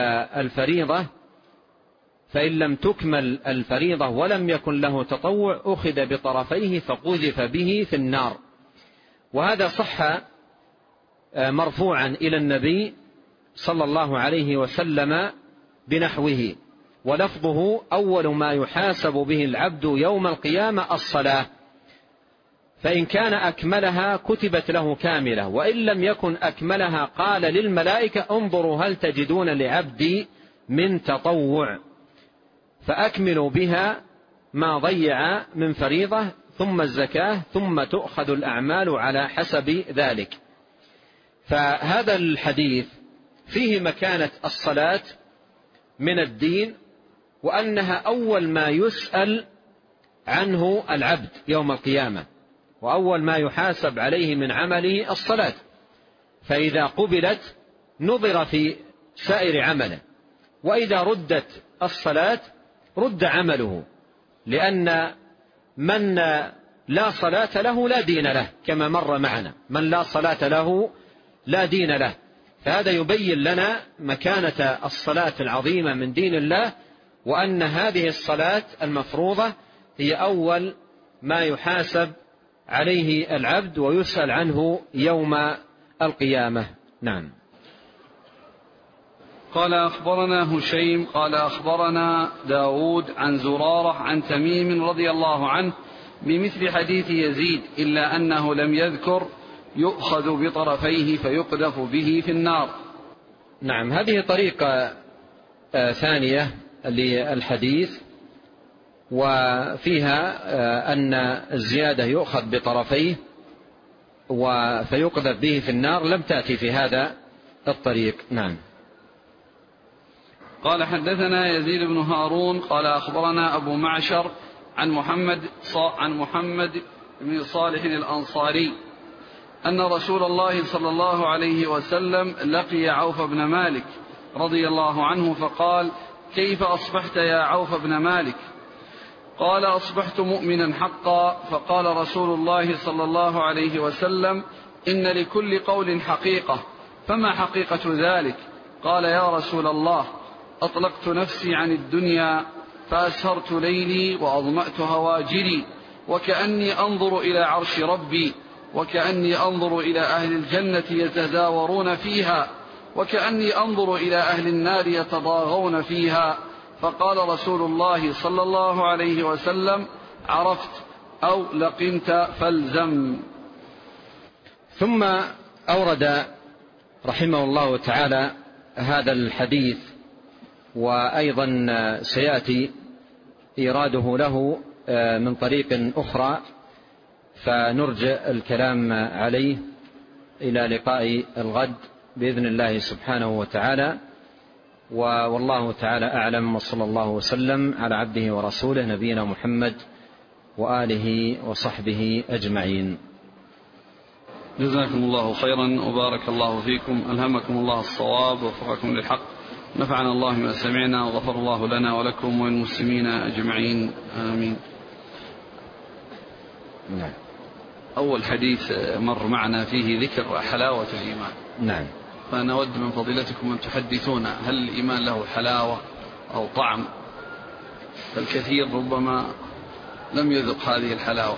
الفريضة ولم يكن له تطوع أخذ بطرفيه فقذف به في النار. وهذا صح مرفوعا إلى النبي صلى الله عليه وسلم بنحوه، ولفظه: أول ما يحاسب به العبد يوم القيامة الصلاة، فإن كان أكملها كتبت له كاملة، وإن لم يكن أكملها قال للملائكة: انظروا هل تجدون لعبدي من تطوع، فأكملوا بها ما ضيع من فريضة، ثم الزكاة، ثم تؤخذ الأعمال على حسب ذلك. فهذا الحديث فيه مكانة الصلاة من الدين، وأنها أول ما يسأل عنه العبد يوم القيامة، وأول ما يحاسب عليه من عمله الصلاة. فإذا قبلت نظر في سائر عمله، وإذا ردت الصلاة رد عمله، لأن من لا صلاة له لا دين له، كما مر معنا: من لا صلاة له لا دين له. فهذا يبين لنا مكانة الصلاة العظيمة من دين الله، وأن هذه الصلاة المفروضة هي أول ما يحاسب عليه العبد ويسأل عنه يوم القيامة. نعم. قال: أخبرنا هشيم قال: أخبرنا داود عن زرارة عن تميم رضي الله عنه بمثل حديث يزيد، إلا أنه لم يذكر يؤخذ بطرفيه فيقذف به في النار. نعم. هذه طريقة ثانية للحديث، وفيها أن الزيادة يؤخذ بطرفيه فيقذف به في النار، لم تأتي في هذا الطريق. نعم. قال: حدثنا يزيد بن هارون قال: أخبرنا أبو معشر عن محمد بن صالح الأنصاري أن رسول الله صلى الله عليه وسلم لقي عوف بن مالك رضي الله عنه فقال: كيف أصبحت يا عوف بن مالك؟ قال: أصبحت مؤمنا حقا. فقال رسول الله صلى الله عليه وسلم: إن لكل قول حقيقة، فما حقيقة ذلك؟ قال: يا رسول الله، أطلقت نفسي عن الدنيا فأسهرت ليلي وأظمأت هواجري، وكأني أنظر إلى عرش ربي، وكأني أنظر إلى أهل الجنة يتداورون فيها، وكأني أنظر إلى أهل النار يتضاغون فيها. فقال رسول الله صلى الله عليه وسلم: عرفت أو لقنت فالزم. ثم أورد رحمه الله تعالى هذا الحديث، وأيضا سيأتي إيراده له من طريق أخرى، فنرجع الكلام عليه إلى لقاء الغد بإذن الله سبحانه وتعالى. والله تعالى أعلم، وصلى الله وسلم على عبده ورسوله نبينا محمد وآله وصحبه أجمعين. جزاكم الله خيرا وبارك الله فيكم، ألهمكم الله الصواب ووفقكم للحق، نفعنا الله ما سمعنا، وغفر الله لنا ولكم والمسلمين أجمعين، آمين. نعم. أول حديث مر معنا فيه ذكر حلاوة الإيمان. نعم. فأنا أود من فضيلتكم أن تحدثونا، هل الإيمان له حلاوة أو طعم؟ فالكثير ربما لم يذق هذه الحلاوة.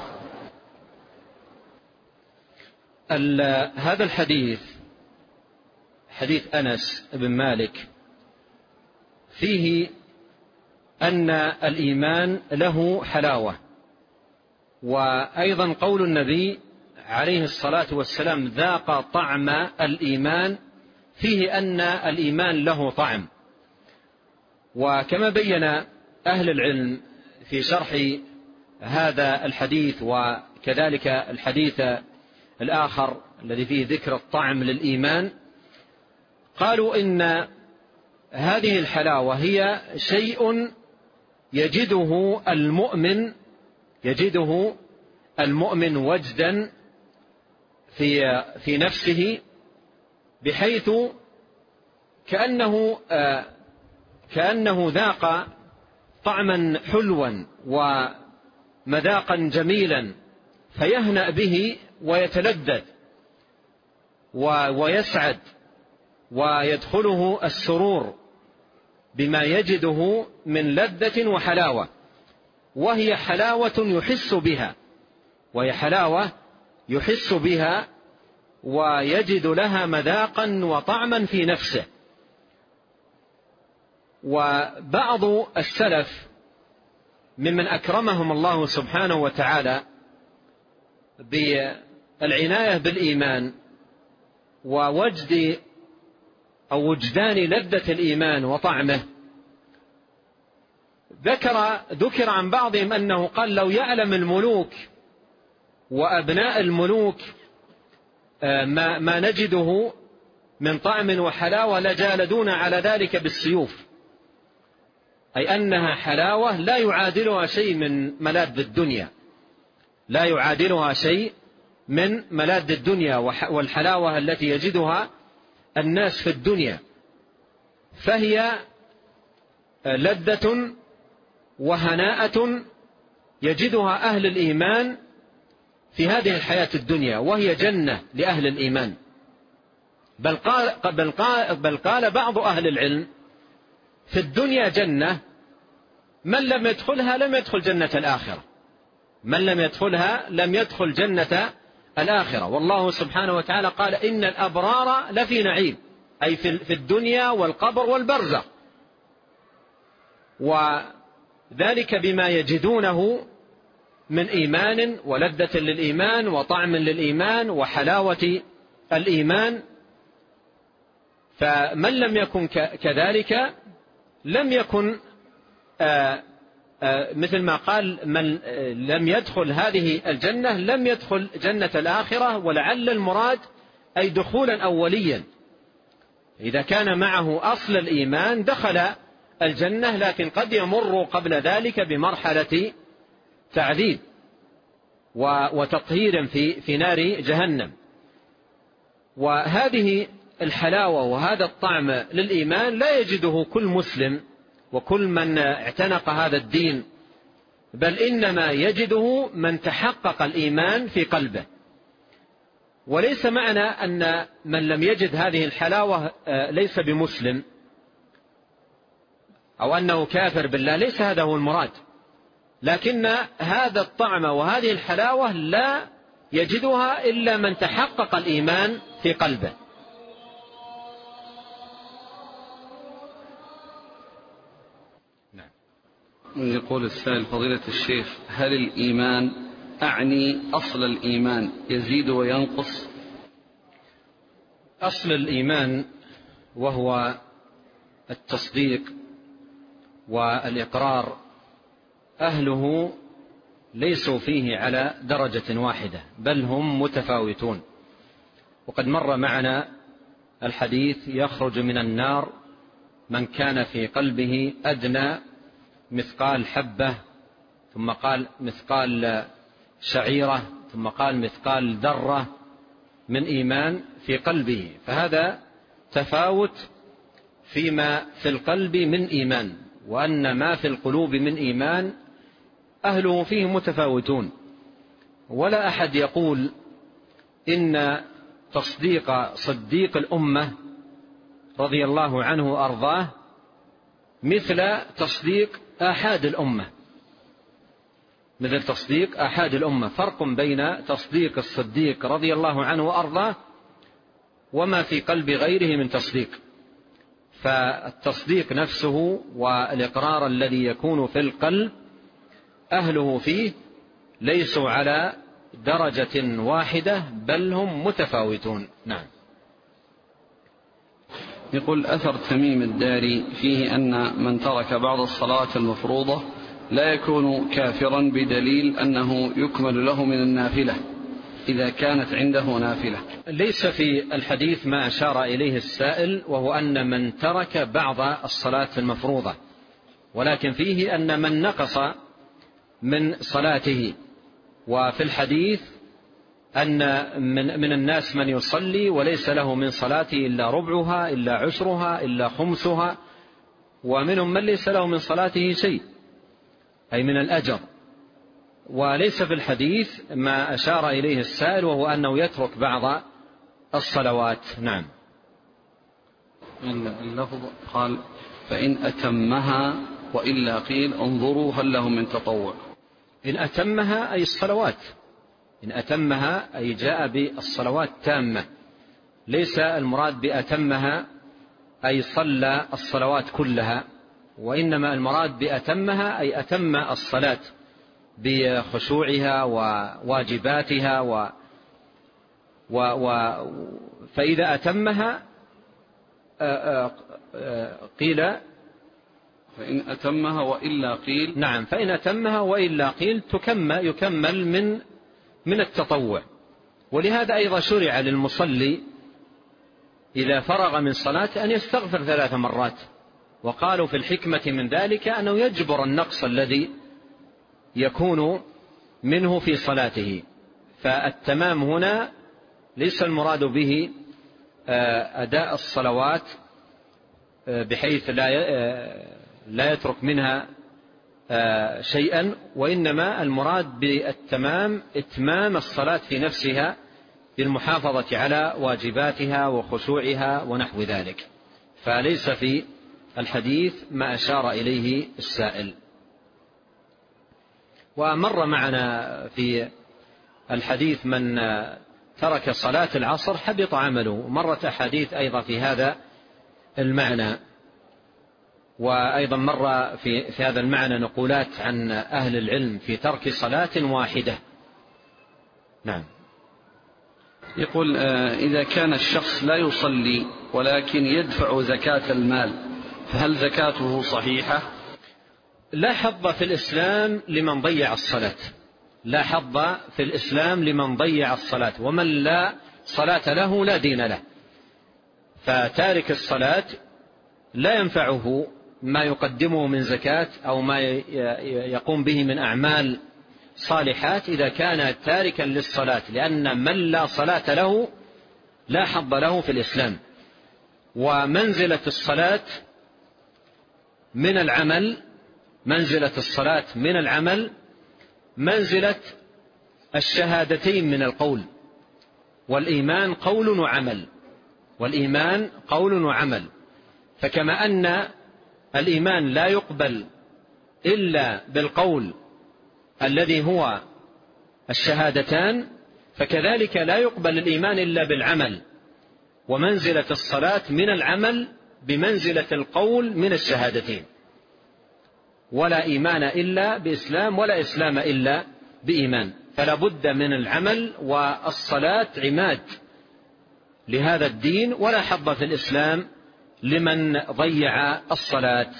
هذا الحديث حديث أنس بن مالك فيه أن الإيمان له حلاوة، وأيضا قول النبي عليه الصلاة والسلام: ذاق طعم الإيمان، فيه أن الإيمان له طعم. وكما بين أهل العلم في شرح هذا الحديث، وكذلك الحديث الآخر الذي فيه ذكر الطعم للإيمان، قالوا إن هذه الحلاوة هي شيء يجده المؤمن وجدا في نفسه، بحيث كأنه ذاق طعما حلوا ومذاقا جميلا، فيهنأ به ويتلذذ ويسعد ويدخله السرور بما يجده من لذة وحلاوة، وهي حلاوة يحس بها ويجد لها مذاقا وطعما في نفسه. وبعض السلف ممن أكرمهم الله سبحانه وتعالى بالعناية بالإيمان وجدان لذة الإيمان وطعمه، ذكر عن بعضهم أنه قال: لو يعلم الملوك وأبناء الملوك ما نجده من طعم وحلاوة لجالدون على ذلك بالسيوف، أي أنها حلاوة لا يعادلها شيء من ملاذ الدنيا، والحلاوة التي يجدها الناس في الدنيا، فهي لذة وهناءة يجدها أهل الإيمان في هذه الحياة الدنيا، وهي جنة لأهل الإيمان. بل قال بعض أهل العلم: في الدنيا جنة، من لم يدخلها لم يدخل جنة الآخرة. والله سبحانه وتعالى قال: إن الأبرار لفي نعيم، أي في الدنيا والقبر والبرزخ، وذلك بما يجدونه من إيمان ولذة للإيمان وطعم للإيمان وحلاوة الإيمان. فمن لم يكن كذلك لم يكن مثل ما قال: من لم يدخل هذه الجنة لم يدخل جنة الآخرة. ولعل المراد أي دخولا أوليا، إذا كان معه أصل الإيمان دخل الجنة، لكن قد يمر قبل ذلك بمرحلة تعذيب وتطهير في نار جهنم. وهذه الحلاوة وهذا الطعم للإيمان لا يجده كل مسلم، وكل من اعتنق هذا الدين بل إنما يجده من تحقق الإيمان في قلبه. وليس معنى أن من لم يجد هذه الحلاوة ليس بمسلم أو أنه كافر بالله، ليس هذا هو المراد، لكن هذا الطعم وهذه الحلاوة لا يجدها إلا من تحقق الإيمان في قلبه. نعم. يقول السائل فضيلة الشيخ: هل الإيمان أعني أصل الإيمان يزيد وينقص؟ أصل الإيمان وهو التصديق والإقرار أهله ليسوا فيه على درجة واحدة، بل هم متفاوتون. وقد مر معنا الحديث: يخرج من النار من كان في قلبه أدنى مثقال حبة، ثم قال مثقال شعيرة، ثم قال مثقال ذرة من إيمان في قلبه. فهذا تفاوت فيما في القلب من إيمان، وأن ما في القلوب من إيمان أهله فيه متفاوتون. ولا أحد يقول إن تصديق صديق الأمة رضي الله عنه وأرضاه مثل تصديق آحاد الأمة، مثل تصديق آحاد الأمة. فرق بين تصديق الصديق رضي الله عنه وأرضاه وما في قلب غيره من تصديق. فالتصديق نفسه والإقرار الذي يكون في القلب أهله فيه ليسوا على درجة واحدة، بل هم متفاوتون. نعم. يقول: أثر تميم الداري فيه أن من ترك بعض الصلاة المفروضة لا يكون كافرا بدليل أنه يكمل له من النافلة إذا كانت عنده نافلة. ليس في الحديث ما أشار إليه السائل، وهو أن من ترك بعض الصلاة المفروضة، ولكن فيه أن من نقص من صلاته. وفي الحديث أن من الناس من يصلي وليس له من صلاته إلا ربعها إلا عشرها إلا خمسها، ومنهم من ليس له من صلاته شيء، أي من الأجر. وليس في الحديث ما أشار إليه السائل، وهو أنه يترك بعض الصلوات. نعم. اللفظ قال: فإن أتمها وإلا قيل انظروا هل له من تطوع. إن أتمها أي الصلوات، إن أتمها أي جاء بالصلوات تامة، ليس المراد بأتمها أي صلى الصلوات كلها، وإنما المراد بأتمها أي أتم الصلاة بخشوعها وواجباتها فإذا أتمها قيل فإن أتمها وإلا قيل. نعم، فإن أتمها وإلا قيل يكمل من التطوع. ولهذا أيضا شرع للمصلي إذا فرغ من صلاة أن يستغفر 3 مرات، وقالوا في الحكمة من ذلك أنه يجبر النقص الذي يكون منه في صلاته. فالتمام هنا ليس المراد به أداء الصلوات بحيث لا يترك منها شيئا، وإنما المراد بالتمام إتمام الصلاة في نفسها بالمحافظة على واجباتها وخشوعها ونحو ذلك. فليس في الحديث ما أشار إليه السائل. ومر معنا في الحديث من ترك صلاة العصر حبط عمله، مرت أحاديث أيضا في هذا المعنى، وأيضا مر في هذا المعنى نقولات عن أهل العلم في ترك صلاة واحدة. نعم. يقول: إذا كان الشخص لا يصلي ولكن يدفع زكاة المال فهل زكاته صحيحة؟ لا حظ في الإسلام لمن ضيع الصلاة، لا حظ في الإسلام لمن ضيع الصلاة، ومن لا صلاة له لا دين له. فتارك الصلاة لا ينفعه ما يقدمه من زكاة أو ما يقوم به من أعمال صالحات إذا كان تاركا للصلاة، لأن من لا صلاة له لا حظ له في الإسلام. ومنزلة الصلاة من العمل، منزلة الصلاة من العمل منزلة الشهادتين من القول، والإيمان قول وعمل، والإيمان قول وعمل. فكما أن الإيمان لا يقبل إلا بالقول الذي هو الشهادتان، فكذلك لا يقبل الإيمان إلا بالعمل، ومنزلة الصلاة من العمل بمنزلة القول من الشهادتين. ولا إيمان إلا بإسلام، ولا إسلام إلا بإيمان، فلا بد من العمل، والصلاة عماد لهذا الدين، ولا حظ في الإسلام لمن ضيع الصلاة.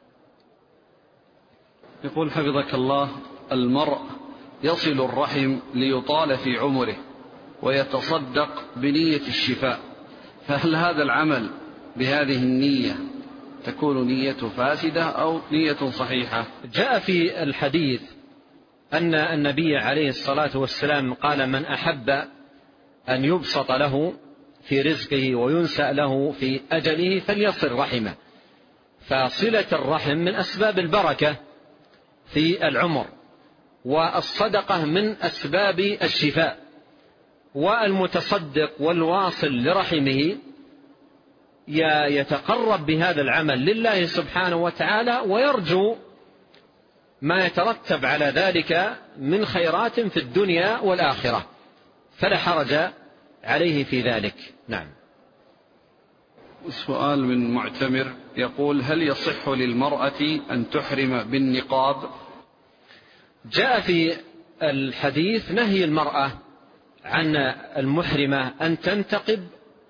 يقول حفظك الله: المرء يصل الرحم ليطال في عمره ويتصدق بنية الشفاء، فهل هذا العمل بهذه النية تكون نيته فاسدة أو نية صحيحة؟ جاء في الحديث أن النبي عليه الصلاة والسلام قال: من أحب أن يبسط له في رزقه وينسأ له في أجله فليصل رحمه. فصلة الرحم من أسباب البركة في العمر، والصدقة من أسباب الشفاء، والمتصدق والواصل لرحمه يتقرب بهذا العمل لله سبحانه وتعالى، ويرجو ما يترتب على ذلك من خيرات في الدنيا والآخرة، فلا حرج عليه في ذلك. نعم. سؤال من معتمر يقول: هل يصح للمرأة أن تحرم بالنقاب؟ جاء في الحديث نهي المرأة عن المحرمة أن تنتقب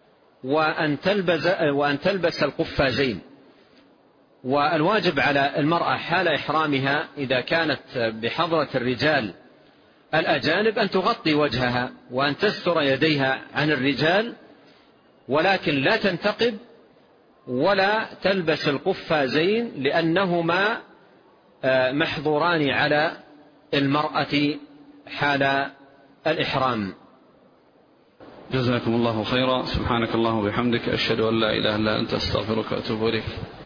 وأن تلبس القفازين، والواجب على المرأة حال إحرامها إذا كانت بحضرة الرجال الأجانب أن تغطي وجهها وأن تستر يديها عن الرجال، ولكن لا تنتقب ولا تلبس القفازين، لأنهما محظوران على المرأة حال الإحرام. جزاكم الله خيرا. سبحانك اللهم وبحمدك، أشهد أن لا إله إلا أنت، أستغفرك وأتوب إليك.